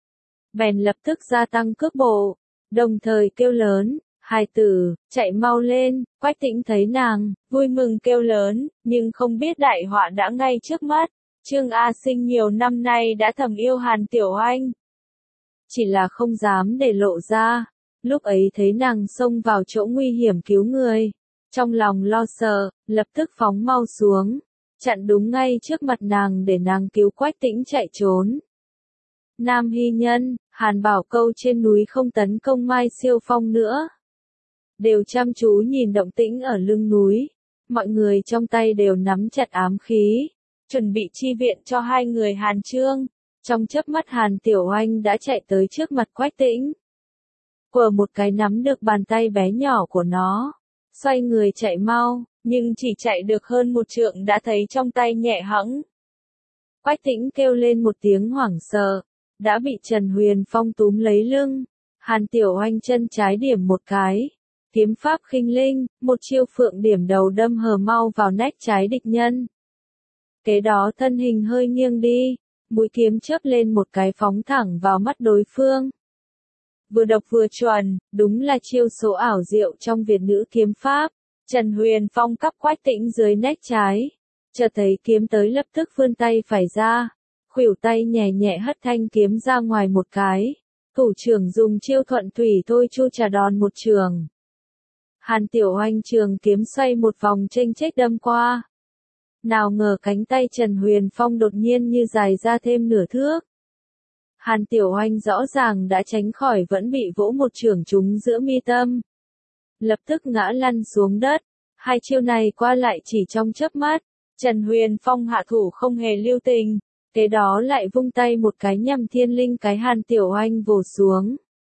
Bèn lập tức gia tăng cước bộ, đồng thời kêu lớn, hài tử, chạy mau lên. Quách Tĩnh thấy nàng, vui mừng kêu lớn, nhưng không biết đại họa đã ngay trước mắt. Trương A Sinh nhiều năm nay đã thầm yêu Hàn Tiểu Oanh. Chỉ là không dám để lộ ra. Lúc ấy thấy nàng xông vào chỗ nguy hiểm cứu người. Trong lòng lo sợ, lập tức phóng mau xuống. Chặn đúng ngay trước mặt nàng để nàng cứu Quách Tĩnh chạy trốn. Nam Hy Nhân, Hàn Bảo Câu trên núi không tấn công Mai Siêu Phong nữa. Đều chăm chú nhìn động tĩnh ở lưng núi. Mọi người trong tay đều nắm chặt ám khí. Chuẩn bị chi viện cho hai người Hàn Trương. Trong chớp mắt Hàn Tiểu Oanh đã chạy tới trước mặt Quách Tĩnh. Quờ một cái nắm được bàn tay bé nhỏ của nó. Xoay người chạy mau, nhưng chỉ chạy được hơn một trượng đã thấy trong tay nhẹ hẫng. Quách Tĩnh kêu lên một tiếng hoảng sợ, đã bị Trần Huyền Phong túm lấy lưng. Hàn Tiểu Oanh chân trái điểm một cái, kiếm pháp khinh linh, một chiêu phượng điểm đầu đâm hờ mau vào nách trái địch nhân. Kế đó thân hình hơi nghiêng đi, mũi kiếm chớp lên một cái phóng thẳng vào mắt đối phương. Vừa độc vừa chuẩn, đúng là chiêu số ảo diệu trong Việt nữ kiếm pháp. Trần Huyền Phong cắp Quách Tĩnh dưới nách trái. Chợt thấy kiếm tới lập tức vươn tay phải ra. Khuỷu tay nhẹ nhẹ hất thanh kiếm ra ngoài một cái. Thủ trưởng dùng chiêu thuận thủy thôi chu trà đòn một trường. Hàn Tiểu Oanh trường kiếm xoay một vòng chênh chếch đâm qua. Nào ngờ cánh tay Trần Huyền Phong đột nhiên như dài ra thêm nửa thước. Hàn Tiểu Oanh rõ ràng đã tránh khỏi vẫn bị vỗ một chưởng trúng giữa mi tâm. Lập tức ngã lăn xuống đất. Hai chiêu này qua lại chỉ trong chớp mắt. Trần Huyền Phong hạ thủ không hề lưu tình. Kế đó lại vung tay một cái nhằm thiên linh cái Hàn Tiểu Oanh vồ xuống.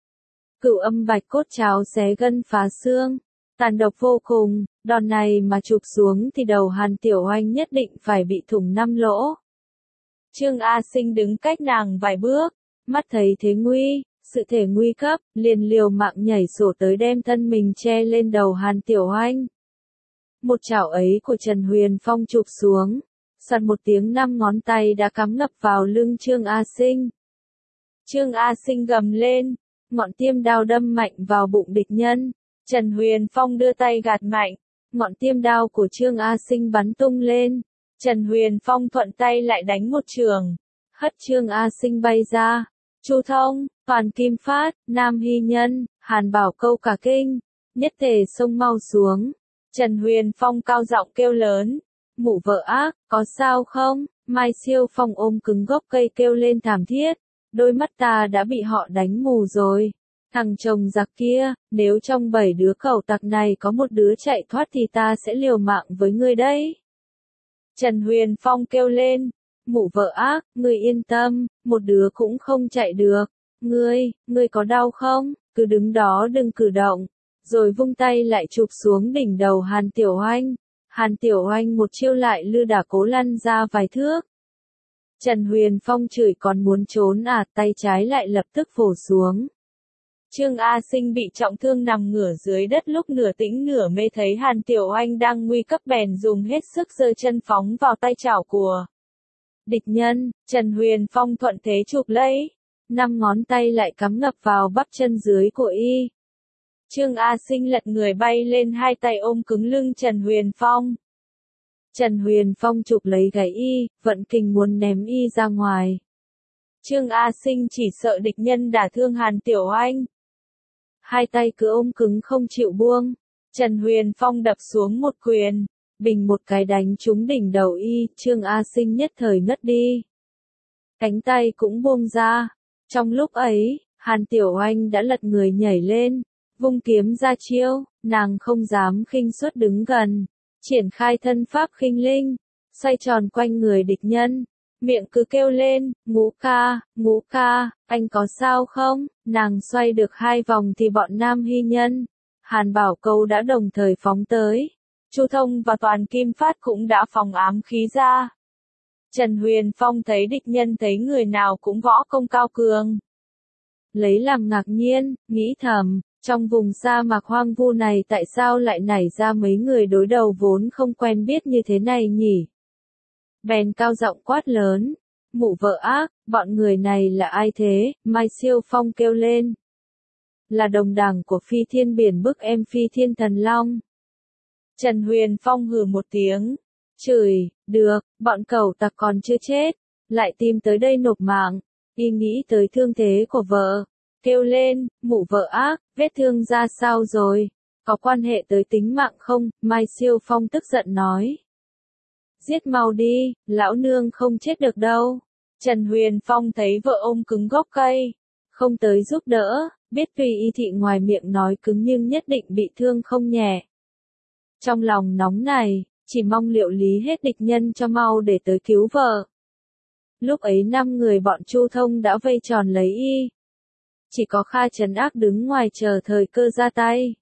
Cửu âm bạch cốt cháo xé gân phá xương. Tàn độc vô cùng. Đòn này mà chụp xuống thì đầu Hàn Tiểu Oanh nhất định phải bị thủng năm lỗ. Trương A Sinh đứng cách nàng vài bước. Mắt thấy thế nguy, sự thể nguy cấp, liền liều mạng nhảy sổ tới đem thân mình che lên đầu Hàn Tiểu Oanh. Một chảo ấy của Trần Huyền Phong chụp xuống, sạt một tiếng năm ngón tay đã cắm ngập vào lưng Trương A Sinh. Trương A Sinh gầm lên, ngọn tiêm đao đâm mạnh vào bụng địch nhân. Trần Huyền Phong đưa tay gạt mạnh, ngọn tiêm đao của Trương A Sinh bắn tung lên. Trần Huyền Phong thuận tay lại đánh một trường, hất Trương A Sinh bay ra. Chu Thông, Toàn Kim Phát, Nam Hy Nhân, Hàn Bảo Câu cả kinh, nhất thể xông mau xuống. Trần Huyền Phong cao giọng kêu lớn, mụ vợ ác, có sao không? Mai Siêu Phong ôm cứng gốc cây kêu lên thảm thiết, đôi mắt ta đã bị họ đánh mù rồi. Thằng chồng giặc kia, nếu trong bảy đứa cẩu tặc này có một đứa chạy thoát thì ta sẽ liều mạng với ngươi đấy. Trần Huyền Phong kêu lên, mụ vợ ác, ngươi yên tâm, một đứa cũng không chạy được. Ngươi, ngươi có đau không? Cứ đứng đó đừng cử động. Rồi vung tay lại chụp xuống đỉnh đầu Hàn Tiểu Oanh. Hàn Tiểu Oanh một chiêu lại lư đả cố lăn ra vài thước. Trần Huyền Phong chửi còn muốn trốn à, tay trái lại lập tức vồ xuống. Trương A Sinh bị trọng thương nằm ngửa dưới đất lúc nửa tĩnh nửa mê thấy Hàn Tiểu Oanh đang nguy cấp bèn dùng hết sức giơ chân phóng vào tay chảo của địch nhân. Trần Huyền Phong thuận thế chụp lấy, năm ngón tay lại cắm ngập vào bắp chân dưới của y. Trương A Sinh lật người bay lên hai tay ôm cứng lưng Trần Huyền Phong. Trần Huyền Phong chụp lấy gáy y, vận kình muốn ném y ra ngoài. Trương A Sinh chỉ sợ địch nhân đả thương Hàn Tiểu Oanh. Hai tay cứ ôm cứng không chịu buông. Trần Huyền Phong đập xuống một quyền, bình một cái đánh trúng đỉnh đầu y, Trương A Sinh nhất thời ngất đi. Cánh tay cũng buông ra. Trong lúc ấy, Hàn Tiểu Oanh đã lật người nhảy lên, vung kiếm ra chiêu, nàng không dám khinh suất đứng gần, triển khai thân pháp khinh linh, xoay tròn quanh người địch nhân, miệng cứ kêu lên, Ngũ ca, Ngũ ca, anh có sao không? Nàng xoay được hai vòng thì bọn Nam Hy Nhân, Hàn Bảo Câu đã đồng thời phóng tới. Chu Thông và Toàn Kim Phát cũng đã phóng ám khí ra. Trần Huyền Phong thấy địch nhân thấy người nào cũng võ công cao cường. lấy làm ngạc nhiên, nghĩ thầm, trong vùng sa mạc hoang vu này tại sao lại nảy ra mấy người đối đầu vốn không quen biết như thế này nhỉ? Bèn cao giọng quát lớn, mụ vợ ác, bọn người này là ai thế? Mai Siêu Phong kêu lên. Là đồng đảng của Phi Thiên Biển bức em Phi Thiên Thần Long. Trần Huyền Phong hừ một tiếng, chửi, được, bọn cẩu tặc còn chưa chết, lại tìm tới đây nộp mạng, y nghĩ tới thương thế của vợ, kêu lên, mụ vợ ác, vết thương ra sao rồi, có quan hệ tới tính mạng không? Mai Siêu Phong tức giận nói. Giết mau đi, lão nương không chết được đâu. Trần Huyền Phong thấy vợ ôm cứng gốc cây, không tới giúp đỡ, biết tuy y thị ngoài miệng nói cứng nhưng nhất định bị thương không nhẹ. Trong lòng nóng này, chỉ mong liệu lý hết địch nhân cho mau để tới cứu vợ. Lúc ấy năm người bọn Chu Thông đã vây tròn lấy y. Chỉ có Kha Trấn Ác đứng ngoài chờ thời cơ ra tay.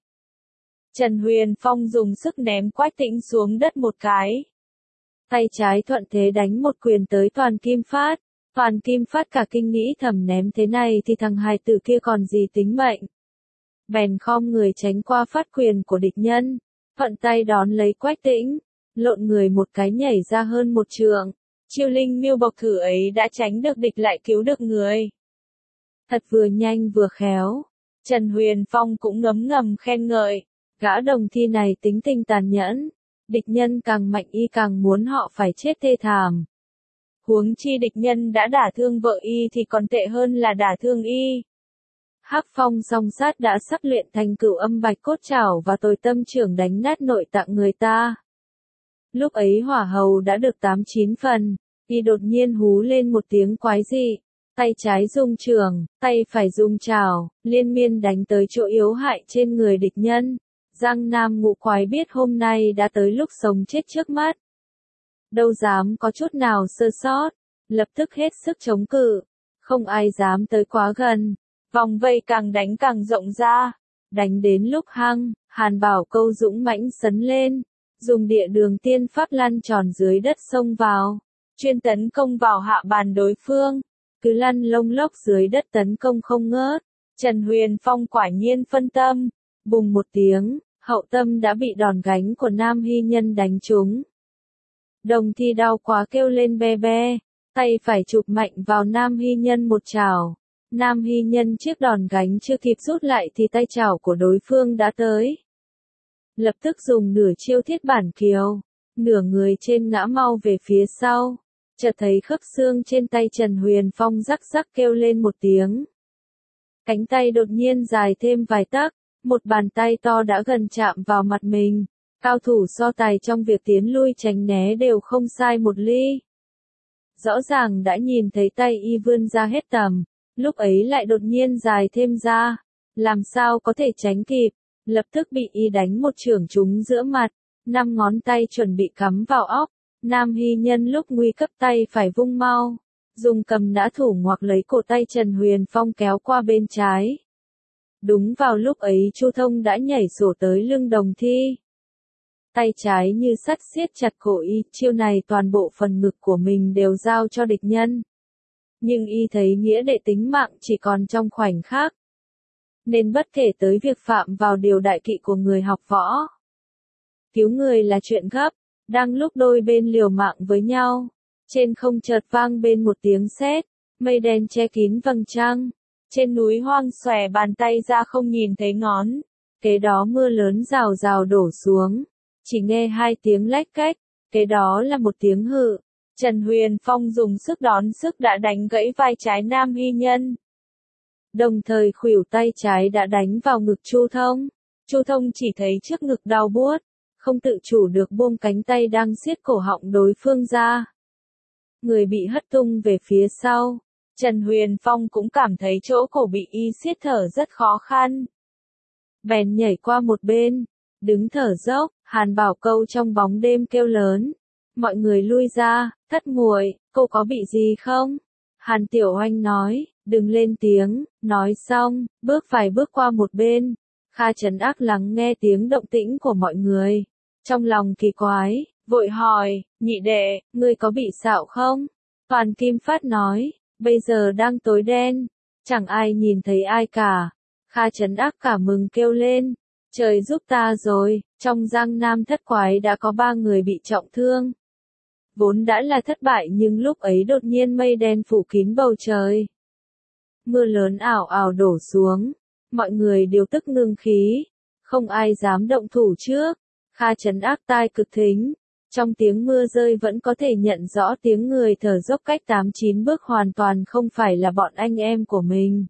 Trần Huyền Phong dùng sức ném Quách Tĩnh xuống đất một cái. Tay trái thuận thế đánh một quyền tới Toàn Kim Phát. Toàn Kim Phát cả kinh nghĩ thầm ném thế này thì thằng hài tử kia còn gì tính mệnh. Bèn khom người tránh qua phát quyền của địch nhân. Thuận tay đón lấy Quách Tĩnh. Lộn người một cái nhảy ra hơn một trượng. Chiêu linh miêu bộc thử ấy đã tránh được địch lại cứu được người. Thật vừa nhanh vừa khéo. Trần Huyền Phong cũng ngấm ngầm khen ngợi. Gã đồng thi này tính tình tàn nhẫn. Địch nhân càng mạnh y càng muốn họ phải chết thê thảm. Huống chi địch nhân đã đả thương vợ y thì còn tệ hơn là đả thương y. Hắc Phong song sát đã sắp luyện thành cửu âm bạch cốt trảo và tồi tâm trưởng đánh nát nội tạng người ta. Lúc ấy hỏa hầu đã được tám chín phần, y đột nhiên hú lên một tiếng quái dị. Tay trái dung trường, tay phải dung trảo, liên miên đánh tới chỗ yếu hại trên người địch nhân. Giang Nam ngũ quái biết hôm nay đã tới lúc sống chết trước mắt. Đâu dám có chút nào sơ sót, lập tức hết sức chống cự. Không ai dám tới quá gần. Vòng vây càng đánh càng rộng ra. Đánh đến lúc hăng, Hàn Bảo Câu dũng mãnh sấn lên. Dùng địa đường tiên pháp lăn tròn dưới đất xông vào. Chuyên tấn công vào hạ bàn đối phương. Cứ lăn lông lốc dưới đất tấn công không ngớt. Trần Huyền Phong quả nhiên phân tâm. Bùng một tiếng, hậu tâm đã bị đòn gánh của Nam Hy Nhân đánh trúng. Đồng thi đau quá kêu lên be be. Tay phải chụp mạnh vào Nam Hy Nhân một chảo. Nam Hy Nhân chiếc đòn gánh chưa kịp rút lại thì tay chảo của đối phương đã tới. Lập tức dùng nửa chiêu thiết bản kiều. Nửa người trên ngã mau về phía sau. Chợt thấy khớp xương trên tay Trần Huyền Phong rắc rắc kêu lên một tiếng. Cánh tay đột nhiên dài thêm vài tấc, một bàn tay to đã gần chạm vào mặt mình. Cao thủ so tài trong việc tiến lui tránh né đều không sai một ly. Rõ ràng đã nhìn thấy tay y vươn ra hết tầm, lúc ấy lại đột nhiên dài thêm ra. Làm sao có thể tránh kịp, lập tức bị y đánh một chưởng trúng giữa mặt, năm ngón tay chuẩn bị cắm vào óc. Nam Hy Nhân lúc nguy cấp tay phải vung mau, dùng cầm nã thủ ngoặc lấy cổ tay Trần Huyền Phong kéo qua bên trái. Đúng vào lúc ấy Chu Thông đã nhảy sổ tới lưng đồng thi. Tay trái như sắt siết chặt cổ y, chiêu này toàn bộ phần ngực của mình đều giao cho địch nhân. Nhưng y thấy nghĩa đệ tính mạng chỉ còn trong khoảnh khắc. Nên bất kể tới việc phạm vào điều đại kỵ của người học võ. Cứu người là chuyện gấp. Đang lúc đôi bên liều mạng với nhau, trên không chợt vang bên một tiếng sét, mây đen che kín vầng trăng, trên núi hoang xòe bàn tay ra không nhìn thấy ngón, kế đó mưa lớn rào rào đổ xuống, chỉ nghe hai tiếng lách cách, kế đó là một tiếng hự, Trần Huyền Phong dùng sức đón sức đã đánh gãy vai trái Nam Hy Nhân. Đồng thời khuỷu tay trái đã đánh vào ngực Chu Thông, Chu Thông chỉ thấy trước ngực đau buốt. Không tự chủ được buông cánh tay đang siết cổ họng đối phương ra. Người bị hất tung về phía sau. Trần Huyền Phong cũng cảm thấy chỗ cổ bị y siết thở rất khó khăn. Bèn nhảy qua một bên, đứng thở dốc, Hàn Bảo Câu trong bóng đêm kêu lớn. Mọi người lui ra, Thất muội, cô có bị gì không? Hàn Tiểu Oanh nói, đừng lên tiếng, nói xong, bước vài bước qua một bên. Kha Trấn Ác lắng nghe tiếng động tĩnh của mọi người. Trong lòng kỳ quái, vội hỏi, nhị đệ, ngươi có bị xạo không? Toàn Kim Phát nói, bây giờ đang tối đen. Chẳng ai nhìn thấy ai cả. Kha Trấn Ác cả mừng kêu lên. Trời giúp ta rồi, trong Giang Nam thất quái đã có ba người bị trọng thương. Vốn đã là thất bại nhưng lúc ấy đột nhiên mây đen phủ kín bầu trời. Mưa lớn ảo ảo đổ xuống, mọi người đều tức ngưng khí, không ai dám động thủ trước. Kha Trấn Ác tai cực thính, trong tiếng mưa rơi vẫn có thể nhận rõ tiếng người thở dốc cách tám chín bước hoàn toàn không phải là bọn anh em của mình.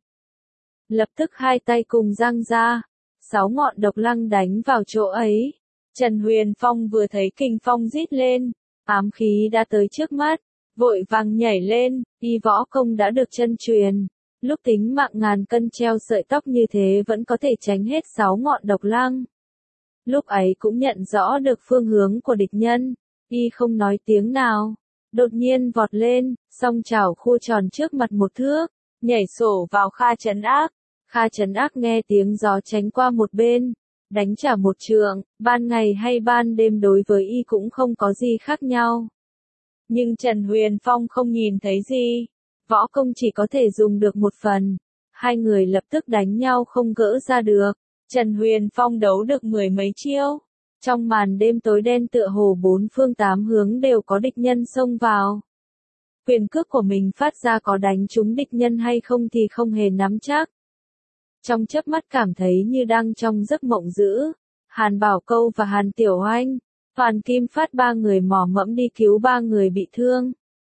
Lập tức hai tay cùng giang ra, sáu ngọn độc lăng đánh vào chỗ ấy. Trần Huyền Phong vừa thấy kình phong rít lên, ám khí đã tới trước mắt, vội vàng nhảy lên, y võ công đã được chân truyền. Lúc tính mạng ngàn cân treo sợi tóc như thế vẫn có thể tránh hết sáu ngọn độc lăng. Lúc ấy cũng nhận rõ được phương hướng của địch nhân, y không nói tiếng nào, đột nhiên vọt lên, song chảo khua tròn trước mặt một thước, nhảy sổ vào Kha Trấn Ác. Kha Trấn Ác nghe tiếng gió tránh qua một bên, đánh trả một trượng, ban ngày hay ban đêm đối với y cũng không có gì khác nhau. Nhưng Trần Huyền Phong không nhìn thấy gì, võ công chỉ có thể dùng được một phần, hai người lập tức đánh nhau không gỡ ra được. Trần Huyền Phong đấu được mười mấy chiêu, trong màn đêm tối đen tựa hồ bốn phương tám hướng đều có địch nhân xông vào. Quyền cước của mình phát ra có đánh trúng địch nhân hay không thì không hề nắm chắc. Trong chớp mắt cảm thấy như đang trong giấc mộng dữ, Hàn Bảo Câu và Hàn Tiểu Oanh, Hoàn Kim Phát ba người mò mẫm đi cứu ba người bị thương.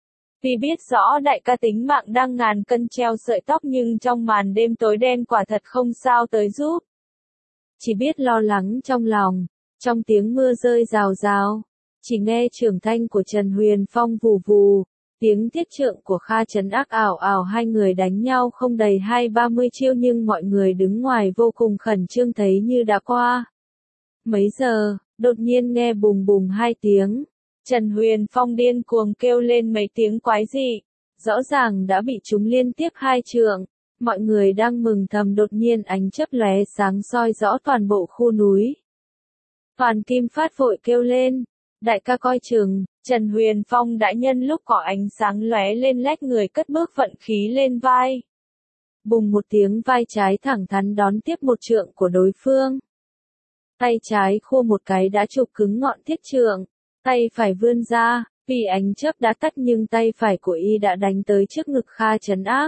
Vì biết rõ đại ca tính mạng đang ngàn cân treo sợi tóc nhưng trong màn đêm tối đen quả thật không sao tới giúp. Chỉ biết lo lắng trong lòng, trong tiếng mưa rơi rào rào, chỉ nghe trưởng thanh của Trần Huyền Phong vù vù, tiếng thiết trượng của Kha Trấn Ác ảo ảo, hai người đánh nhau không đầy hai ba mươi chiêu nhưng mọi người đứng ngoài vô cùng khẩn trương thấy như đã qua. Mấy giờ, đột nhiên nghe bùng bùng hai tiếng, Trần Huyền Phong điên cuồng kêu lên mấy tiếng quái dị, rõ ràng đã bị trúng liên tiếp hai trượng. Mọi người đang mừng thầm đột nhiên ánh chớp lóe sáng soi rõ toàn bộ khu núi. Hoàn Kim Phát vội kêu lên, đại ca coi chừng. Trần Huyền Phong đã nhân lúc có ánh sáng lóe lên lách người cất bước vận khí lên vai. Bùng một tiếng, vai trái thẳng thắn đón tiếp một trượng của đối phương. Tay trái khua một cái đã chụp cứng ngọn thiết trượng, tay phải vươn ra, vì ánh chớp đã tắt nhưng tay phải của y đã đánh tới trước ngực Kha Trấn Ác.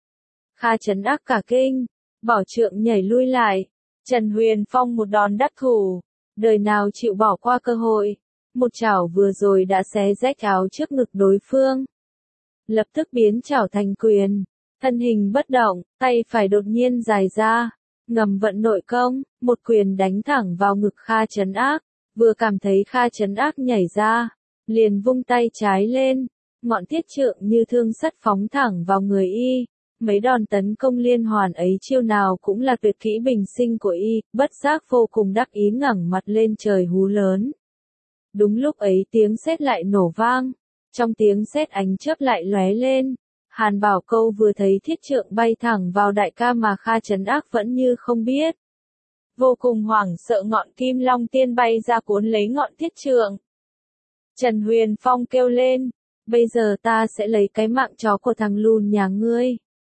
Kha Trấn Ác cả kinh, bỏ trượng nhảy lui lại. Trần Huyền Phong một đòn đắc thủ, đời nào chịu bỏ qua cơ hội. Một chảo vừa rồi đã xé rách áo trước ngực đối phương. Lập tức biến chảo thành quyền, thân hình bất động, tay phải đột nhiên dài ra, ngầm vận nội công, một quyền đánh thẳng vào ngực Kha Trấn Ác. Vừa cảm thấy Kha Trấn Ác nhảy ra, liền vung tay trái lên, ngọn thiết trượng như thương sắt phóng thẳng vào người y. Mấy đòn tấn công liên hoàn ấy chiêu nào cũng là tuyệt kỹ bình sinh của y, bất giác vô cùng đắc ý ngẩng mặt lên trời hú lớn. Đúng lúc ấy tiếng sét lại nổ vang, trong tiếng sét ánh chớp lại lóe lên. Hàn Bảo Câu vừa thấy thiết trượng bay thẳng vào đại ca mà Kha Trấn Ác vẫn như không biết. Vô cùng hoảng sợ ngọn kim long tiên bay ra cuốn lấy ngọn thiết trượng. Trần Huyền Phong kêu lên, bây giờ ta sẽ lấy cái mạng chó của thằng lùn nhà ngươi.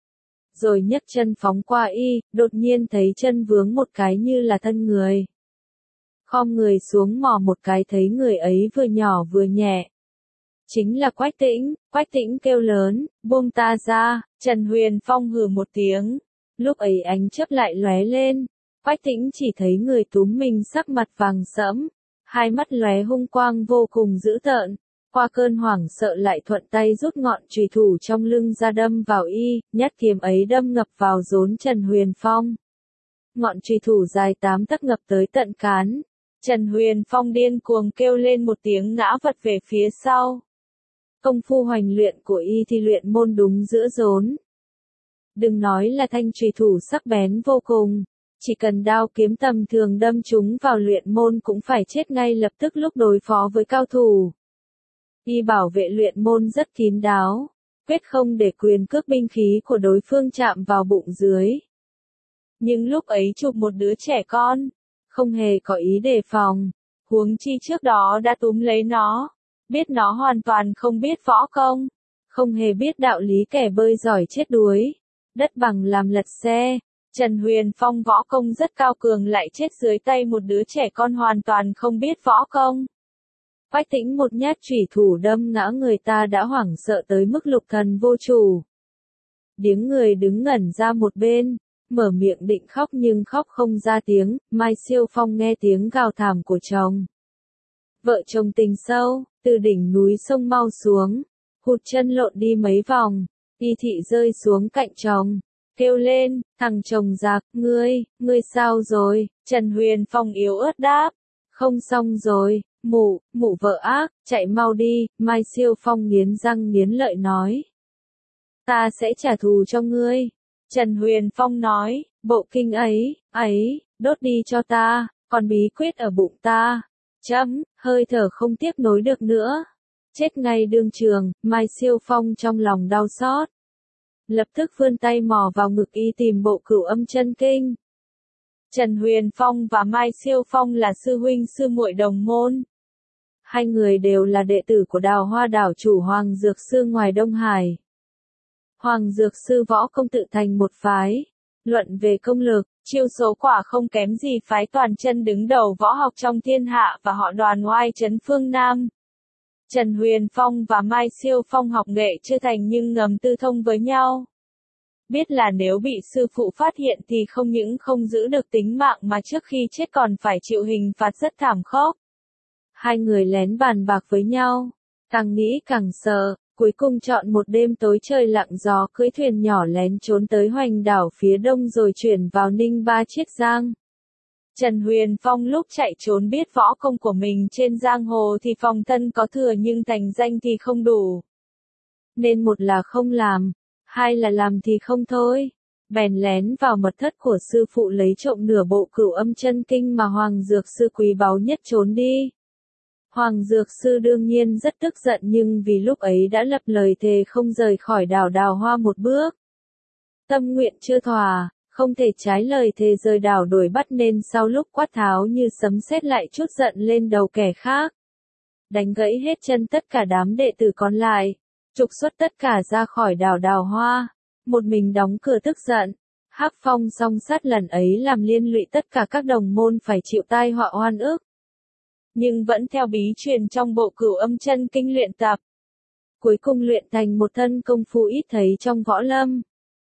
Rồi nhấc chân phóng qua y, đột nhiên thấy chân vướng một cái như là thân người. Khom người xuống mò một cái thấy người ấy vừa nhỏ vừa nhẹ. Chính là Quách Tĩnh. Quách Tĩnh kêu lớn, buông ta ra. Trần Huyền Phong hừ một tiếng. Lúc ấy ánh chớp lại lóe lên. Quách Tĩnh chỉ thấy người túm mình sắc mặt vàng sẫm, hai mắt lóe hung quang vô cùng dữ tợn. Qua cơn hoảng sợ lại thuận tay rút ngọn chùy thủ trong lưng ra đâm vào y, nhát kiếm ấy đâm ngập vào rốn Trần Huyền Phong. Ngọn chùy thủ dài tám tấc ngập tới tận cán. Trần Huyền Phong điên cuồng kêu lên một tiếng ngã vật về phía sau. Công phu hoành luyện của y thì luyện môn đúng giữa rốn. Đừng nói là thanh chùy thủ sắc bén vô cùng, chỉ cần đao kiếm tầm thường đâm chúng vào luyện môn cũng phải chết ngay lập tức lúc đối phó với cao thủ. Y bảo vệ luyện môn rất kín đáo, quyết không để quyền cước binh khí của đối phương chạm vào bụng dưới. Nhưng lúc ấy chụp một đứa trẻ con, không hề có ý đề phòng, huống chi trước đó đã túm lấy nó, biết nó hoàn toàn không biết võ công, không hề biết đạo lý kẻ bơi giỏi chết đuối. đất bằng làm lật xe. Trần Huyền Phong võ công rất cao cường lại chết dưới tay một đứa trẻ con hoàn toàn không biết võ công. Quách Tĩnh một nhát chủy thủ đâm ngã người ta đã hoảng sợ tới mức lục thần vô chủ. Điếng người đứng ngẩn ra một bên, mở miệng định khóc nhưng khóc không ra tiếng. Mai Siêu Phong nghe tiếng gào thảm của chồng. Vợ chồng tình sâu, từ đỉnh núi sông mau xuống, hụt chân lộn đi mấy vòng, Y Thị rơi xuống cạnh chồng, kêu lên, thằng chồng giặc, ngươi, ngươi sao rồi? Trần Huyền Phong yếu ớt đáp, không xong rồi, mụ, mụ vợ ác, chạy mau đi. Mai Siêu Phong nghiến răng nghiến lợi nói, ta sẽ trả thù cho ngươi. Trần Huyền Phong nói, bộ kinh ấy, ấy, đốt đi cho ta, còn bí quyết ở bụng ta. Chấm, hơi thở không tiếp nối được nữa. Chết ngay đương trường. Mai Siêu Phong trong lòng đau xót, lập tức vươn tay mò vào ngực y tìm bộ Cửu Âm Chân Kinh. Trần Huyền Phong và Mai Siêu Phong là sư huynh sư muội đồng môn. Hai người đều là đệ tử của Đào Hoa đảo chủ Hoàng Dược Sư ngoài Đông Hải. Hoàng Dược Sư võ công tự thành một phái. Luận về công lực, chiêu số quả không kém gì phái toàn chân đứng đầu võ học trong thiên hạ và họ Đoàn oai trấn phương Nam. Trần Huyền Phong và Mai Siêu Phong học nghệ chưa thành nhưng ngầm tư thông với nhau. Biết là nếu bị sư phụ phát hiện thì không những không giữ được tính mạng mà trước khi chết còn phải chịu hình phạt rất thảm khốc. Hai người lén bàn bạc với nhau, càng nghĩ càng sợ, cuối cùng chọn một đêm tối trời lặng gió cưỡi thuyền nhỏ lén trốn tới Hoành đảo phía đông rồi chuyển vào Ninh Ba Chiết Giang. Trần Huyền Phong lúc chạy trốn biết võ công của mình trên giang hồ thì phòng thân có thừa nhưng thành danh thì không đủ. Nên một là không làm, hai là làm thì không thôi. Bèn lén vào mật thất của sư phụ lấy trộm nửa bộ Cửu Âm Chân Kinh mà Hoàng Dược Sư quý báu nhất trốn đi. Hoàng Dược Sư đương nhiên rất tức giận nhưng vì lúc ấy đã lập lời thề không rời khỏi đảo Đào Hoa một bước. Tâm nguyện chưa thỏa, không thể trái lời thề rời đảo đuổi bắt nên sau lúc quát tháo như sấm sét lại trút giận lên đầu kẻ khác. Đánh gãy hết chân tất cả đám đệ tử còn lại, trục xuất tất cả ra khỏi đảo Đào Hoa, một mình đóng cửa tức giận. Hắc Phong song sát lần ấy làm liên lụy tất cả các đồng môn phải chịu tai họa oan ức. Nhưng vẫn theo bí truyền trong bộ Cửu Âm Chân Kinh luyện tập. Cuối cùng luyện thành một thân công phu ít thấy trong võ lâm.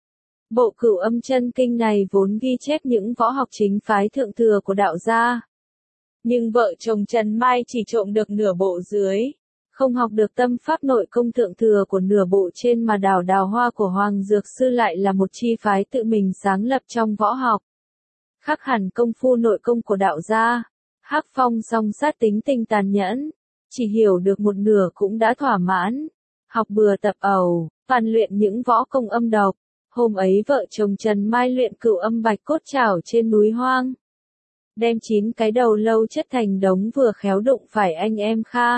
Bộ Cửu Âm Chân Kinh này vốn ghi chép những võ học chính phái thượng thừa của đạo gia. Nhưng vợ chồng Trần Mai chỉ trộm được nửa bộ dưới, không học được tâm pháp nội công thượng thừa của nửa bộ trên mà đảo Đào Hoa của Hoàng Dược Sư lại là một chi phái tự mình sáng lập trong võ học. Khác hẳn công phu nội công của đạo gia. Hắc Phong song sát tính tình tàn nhẫn, chỉ hiểu được một nửa cũng đã thỏa mãn, học bừa tập ẩu, phản luyện những võ công âm độc. Hôm ấy vợ chồng Trần Mai luyện Cửu Âm Bạch Cốt Trảo trên núi hoang, đem chín cái đầu lâu chất thành đống vừa khéo đụng phải anh em Kha.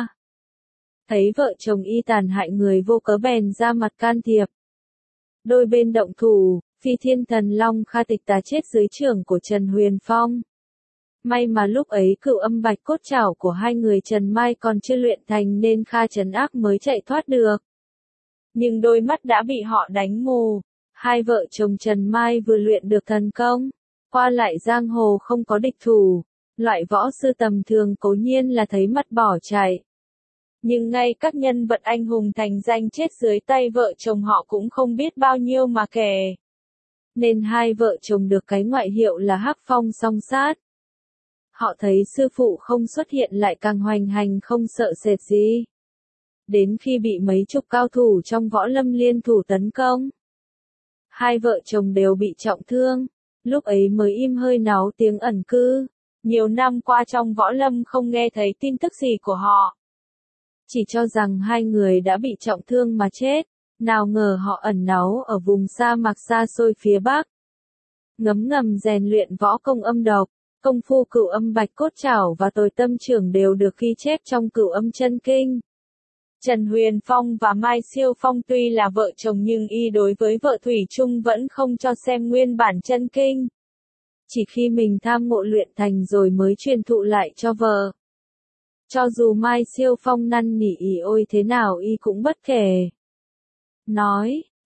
Thấy vợ chồng y tàn hại người vô cớ bèn ra mặt can thiệp. Đôi bên động thủ, Phi Thiên Thần Long Kha Tịch Tà chết dưới chưởng của Trần Huyền Phong. May mà lúc ấy Cửu Âm Bạch Cốt Trảo của hai người Trần Mai còn chưa luyện thành nên Kha Trấn Ác mới chạy thoát được. Nhưng đôi mắt đã bị họ đánh mù. Hai vợ chồng Trần Mai vừa luyện được thần công, qua lại giang hồ không có địch thủ, loại võ sư tầm thường cố nhiên là thấy mặt bỏ chạy. Nhưng ngay các nhân vật anh hùng thành danh chết dưới tay vợ chồng họ cũng không biết bao nhiêu mà kể. Nên hai vợ chồng được cái ngoại hiệu là Hắc Phong song sát. Họ thấy sư phụ không xuất hiện lại càng hoành hành không sợ sệt gì. Đến khi bị mấy chục cao thủ trong võ lâm liên thủ tấn công, hai vợ chồng đều bị trọng thương, lúc ấy mới im hơi náu tiếng ẩn cư. Nhiều năm qua trong võ lâm không nghe thấy tin tức gì của họ. Chỉ cho rằng hai người đã bị trọng thương mà chết, nào ngờ họ ẩn náu ở vùng sa mạc xa xôi phía Bắc. Ngấm ngầm rèn luyện võ công âm độc, công phu Cửu Âm Bạch Cốt Trảo và Tồi Tâm Chưởng đều được ghi chép trong Cửu Âm Chân Kinh. Trần Huyền Phong và Mai Siêu Phong tuy là vợ chồng nhưng y đối với vợ Thủy chung vẫn không cho xem nguyên bản chân kinh. Chỉ khi mình tham ngộ luyện thành rồi mới truyền thụ lại cho vợ. Cho dù Mai Siêu Phong năn nỉ y ôi thế nào y cũng bất kể. Nói,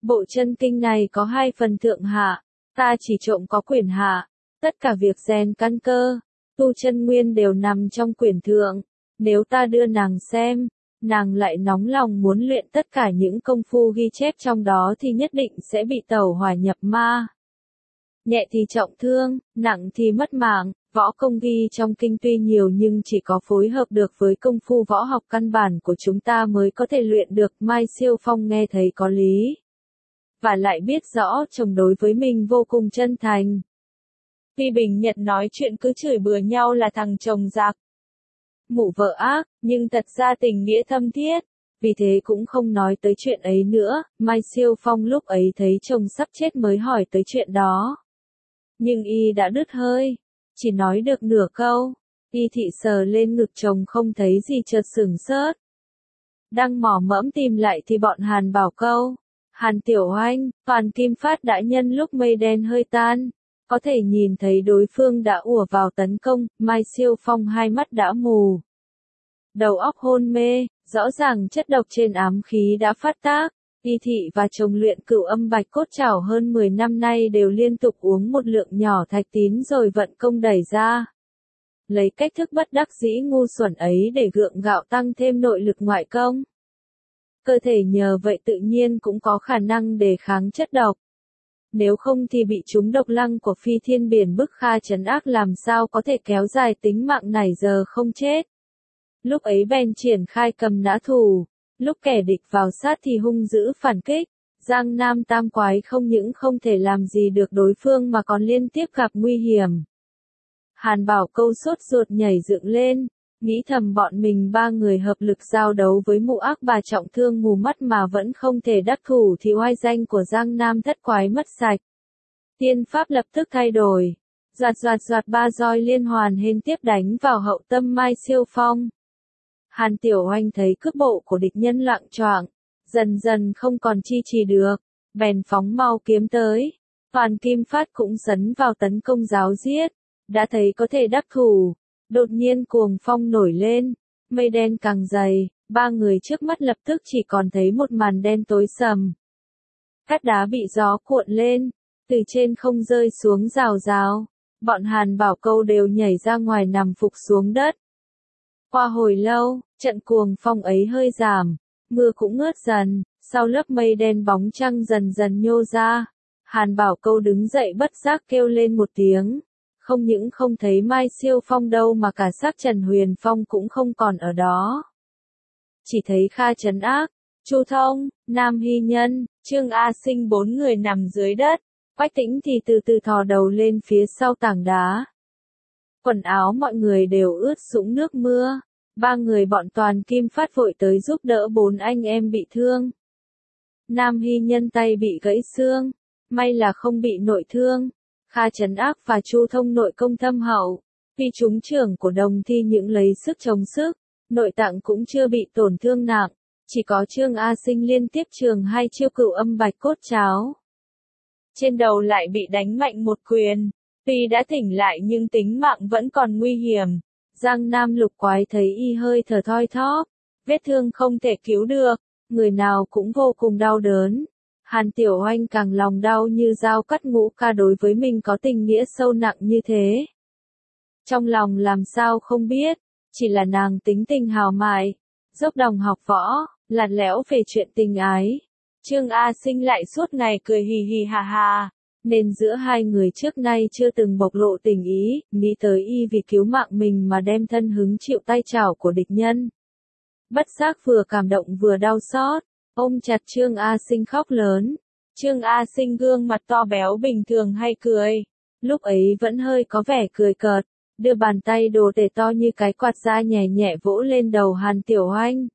Bộ chân kinh này có hai phần thượng hạ, ta chỉ trộm có quyển hạ, tất cả việc rèn căn cơ, tu chân nguyên đều nằm trong quyển thượng, nếu ta đưa nàng xem, nàng lại nóng lòng muốn luyện tất cả những công phu ghi chép trong đó thì nhất định sẽ bị tẩu hỏa nhập ma. Nhẹ thì trọng thương, nặng thì mất mạng, võ công ghi trong kinh tuy nhiều nhưng chỉ có phối hợp được với công phu võ học căn bản của chúng ta mới có thể luyện được. Mai Siêu Phong nghe thấy có lý. Và lại biết rõ chồng đối với mình vô cùng chân thành. Vì Bình Nhật nói chuyện cứ chửi bừa nhau là thằng chồng giặc, mụ vợ ác, nhưng thật ra tình nghĩa thâm thiết. Vì thế cũng không nói tới chuyện ấy nữa. Mai Siêu Phong lúc ấy thấy chồng sắp chết mới hỏi tới chuyện đó. Nhưng y đã đứt hơi, chỉ nói được nửa câu. Y thị sờ lên ngực chồng không thấy gì chợt sửng sốt. Đang mò mẫm tìm lại thì bọn Hàn bảo câu. Hàn Tiểu Oanh, Toàn Kim Phát đã nhân lúc mây đen hơi tan, có thể nhìn thấy đối phương đã ùa vào tấn công. Mai Siêu Phong hai mắt đã mù, đầu óc hôn mê, rõ ràng chất độc trên ám khí đã phát tác. Y thị và chồng luyện cửu âm bạch cốt trảo hơn mười năm nay đều liên tục uống một lượng nhỏ thạch tín rồi vận công đẩy ra. Lấy cách thức bất đắc dĩ ngu xuẩn ấy để gượng gạo tăng thêm nội lực ngoại công. Cơ thể nhờ vậy tự nhiên cũng có khả năng đề kháng chất độc. Nếu không thì bị trúng độc lăng của Phi Thiên Biển Bức Kha trấn ác làm sao có thể kéo dài tính mạng này giờ không chết. Lúc ấy bèn triển khai cầm nã thủ. Lúc kẻ địch vào sát thì hung dữ phản kích, Giang Nam tam quái không những không thể làm gì được đối phương mà còn liên tiếp gặp nguy hiểm. Hàn Bảo Câu sốt ruột nhảy dựng lên, nghĩ thầm bọn mình ba người hợp lực giao đấu với mụ ác bà trọng thương mù mắt mà vẫn không thể đắc thủ thì oai danh của Giang Nam thất quái mất sạch. Tiên pháp lập tức thay đổi, doạt doạt doạt ba roi liên hoàn hên tiếp đánh vào hậu tâm Mai Siêu Phong. Hàn Tiểu Oanh thấy cước bộ của địch nhân loạng choạng, dần dần không còn chi trì được, bèn phóng mau kiếm tới. Toàn Kim Phát cũng sấn vào tấn công giáo giết, đã thấy có thể đắc thủ, đột nhiên cuồng phong nổi lên, mây đen càng dày, ba người trước mắt lập tức chỉ còn thấy một màn đen tối sầm. Cát đá bị gió cuộn lên, từ trên không rơi xuống rào rào, bọn Hàn Bảo Câu đều nhảy ra ngoài nằm phục xuống đất. Qua hồi lâu, trận cuồng phong ấy hơi giảm, mưa cũng ngớt dần, sau lớp mây đen bóng trăng dần dần nhô ra. Hàn Bảo Câu đứng dậy bất giác kêu lên một tiếng, không những không thấy Mai Siêu Phong đâu mà cả xác Trần Huyền Phong cũng không còn ở đó. Chỉ thấy Kha Trấn Ác, Chu Thông, Nam Hy Nhân, Trương A Sinh bốn người nằm dưới đất, Quách Tĩnh thì từ từ thò đầu lên phía sau tảng đá. Quần áo mọi người đều ướt sũng nước mưa, ba người bọn Toàn Kim Phát vội tới giúp đỡ bốn anh em bị thương. Nam Hy Nhân tay bị gãy xương, may là không bị nội thương. Kha Trấn Ác và Chu Thông nội công thâm hậu, vì chúng trưởng của đồng thi những lấy sức chống sức, nội tạng cũng chưa bị tổn thương nặng, chỉ có Trương A Sinh liên tiếp trường hai chiêu cửu âm bạch cốt cháo. Trên đầu lại bị đánh mạnh một quyền, tuy đã tỉnh lại nhưng tính mạng vẫn còn nguy hiểm. Giang Nam lục quái thấy y hơi thở thoi thóp, vết thương không thể cứu được, người nào cũng vô cùng đau đớn. Hàn Tiểu Oanh càng lòng đau như dao cắt Ngũ Ca đối với mình có tình nghĩa sâu nặng như thế. Trong lòng làm sao không biết, chỉ là nàng tính tình hào mại, dốc đồng học võ, lạt lẽo về chuyện tình ái. Trương A Sinh lại suốt ngày cười hì hì hà hà, nên giữa hai người trước nay chưa từng bộc lộ tình ý, nghĩ tới y vì cứu mạng mình mà đem thân hứng chịu tay chảo của địch nhân. Bất giác vừa cảm động vừa đau xót, ôm chặt Trương A Sinh khóc lớn. Trương A Sinh gương mặt to béo bình thường hay cười, lúc ấy vẫn hơi có vẻ cười cợt, đưa bàn tay đồ tể to như cái quạt ra nhẹ nhẹ vỗ lên đầu Hàn Tiểu Oanh.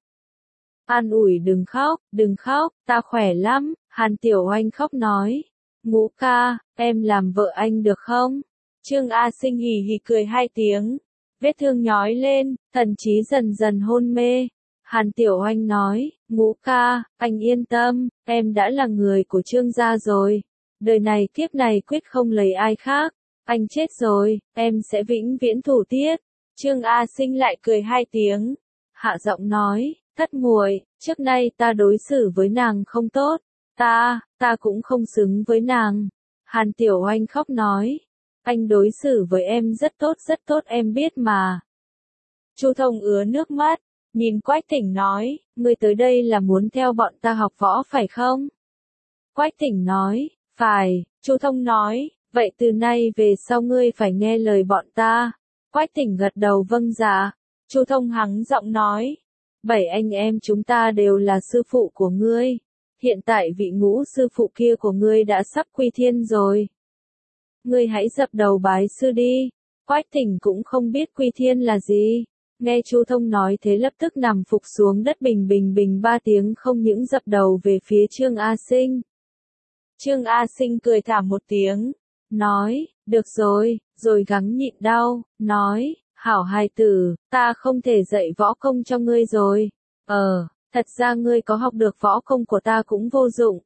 An ủi đừng khóc, đừng khóc, ta khỏe lắm. Hàn Tiểu Oanh khóc nói, Ngũ ca, em làm vợ anh được không? Trương A Sinh hì hì cười hai tiếng, vết thương nhói lên, thần trí dần dần hôn mê. Hàn Tiểu Oanh nói, Ngũ ca, anh yên tâm, em đã là người của Trương gia rồi. Đời này kiếp này quyết không lấy ai khác. Anh chết rồi, em sẽ vĩnh viễn thủ tiết. Trương A Sinh lại cười hai tiếng, hạ giọng nói, thất muội, trước nay ta đối xử với nàng không tốt. Ta, ta cũng không xứng với nàng. Hàn Tiểu Oanh khóc nói. Anh đối xử với em rất tốt rất tốt em biết mà. Chu Thông ứa nước mắt, nhìn Quách Thỉnh nói, ngươi tới đây là muốn theo bọn ta học võ phải không? Quách Thỉnh nói, phải, Chu Thông nói, vậy từ nay về sau ngươi phải nghe lời bọn ta. Quách Thỉnh gật đầu vâng dạ. Chu Thông hắng giọng nói, bảy anh em chúng ta đều là sư phụ của ngươi. Hiện tại vị ngũ sư phụ kia của ngươi đã sắp quy thiên rồi. Ngươi hãy dập đầu bái sư đi. Quách Thỉnh cũng không biết quy thiên là gì. Nghe Chu Thông nói thế lập tức nằm phục xuống đất bình bình bình ba tiếng không những dập đầu về phía Trương A Sinh. Trương A Sinh cười thảm một tiếng, nói, được rồi, rồi gắng nhịn đau, nói, hảo hài tử, ta không thể dạy võ công cho ngươi rồi. Ờ, thật ra ngươi có học được võ công của ta cũng vô dụng.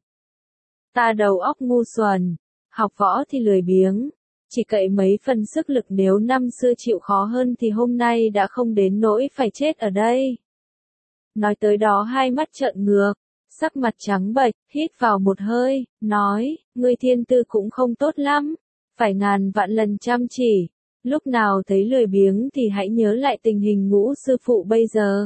Ta đầu óc ngu xuẩn, học võ thì lười biếng. Chỉ cậy mấy phần sức lực nếu năm xưa chịu khó hơn thì hôm nay đã không đến nỗi phải chết ở đây. Nói tới đó hai mắt trợn ngược, sắc mặt trắng bệch, hít vào một hơi, nói, ngươi thiên tư cũng không tốt lắm, phải ngàn vạn lần chăm chỉ, lúc nào thấy lười biếng thì hãy nhớ lại tình hình ngũ sư phụ bây giờ.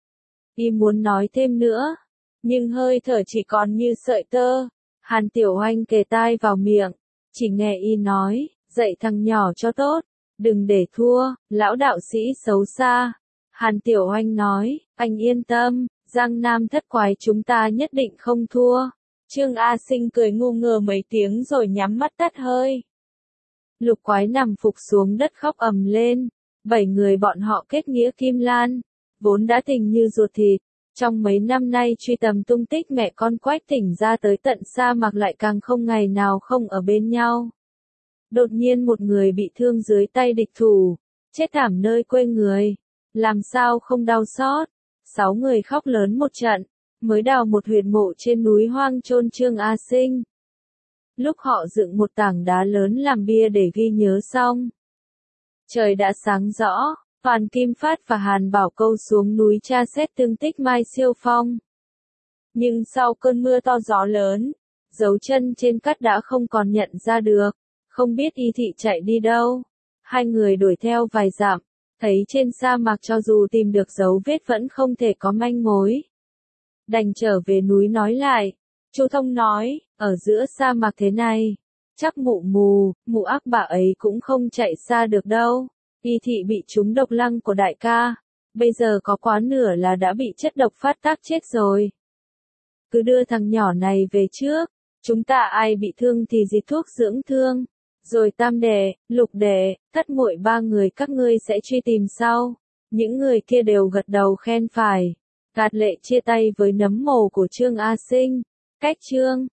Y muốn nói thêm nữa, nhưng hơi thở chỉ còn như sợi tơ. Hàn Tiểu Oanh kề tai vào miệng, chỉ nghe Y nói, dạy thằng nhỏ cho tốt, đừng để thua, lão đạo sĩ xấu xa. Hàn Tiểu Oanh nói, anh yên tâm, Giang Nam thất quái chúng ta nhất định không thua. Trương A Sinh cười ngu ngơ mấy tiếng rồi nhắm mắt tắt hơi. Lục quái nằm phục xuống đất khóc ầm lên, bảy người bọn họ kết nghĩa Kim Lan, vốn đã tình như ruột thịt. Trong mấy năm nay truy tầm tung tích mẹ con Quách Thỉnh ra tới tận sa mạc lại càng không ngày nào không ở bên nhau. Đột nhiên một người bị thương dưới tay địch thủ, chết thảm nơi quê người, làm sao không đau xót. Sáu người khóc lớn một trận, mới đào một huyệt mộ trên núi hoang chôn Trương A Sinh. Lúc họ dựng một tảng đá lớn làm bia để ghi nhớ xong, trời đã sáng rõ. Phan Kim Phát và Hàn Bảo Câu xuống núi tra xét tương tích Mai Siêu Phong. Nhưng sau cơn mưa to gió lớn, dấu chân trên cát đã không còn nhận ra được, không biết Y Thị chạy đi đâu. Hai người đuổi theo vài dặm, thấy trên sa mạc cho dù tìm được dấu vết vẫn không thể có manh mối. Đành trở về núi nói lại. Chu Thông nói, ở giữa sa mạc thế này, chắc mụ mù, mụ ác bà ấy cũng không chạy xa được đâu. Y Thị bị trúng độc lăng của đại ca, bây giờ có quá nửa là đã bị chất độc phát tác chết rồi. Cứ đưa thằng nhỏ này về trước, chúng ta ai bị thương thì dịch thuốc dưỡng thương, rồi tam đệ, lục đệ, thất muội ba người các ngươi sẽ truy tìm sau. Những người kia đều gật đầu khen phải. Gạt Lệ chia tay với nấm mồ của Trương A Sinh, cách Trương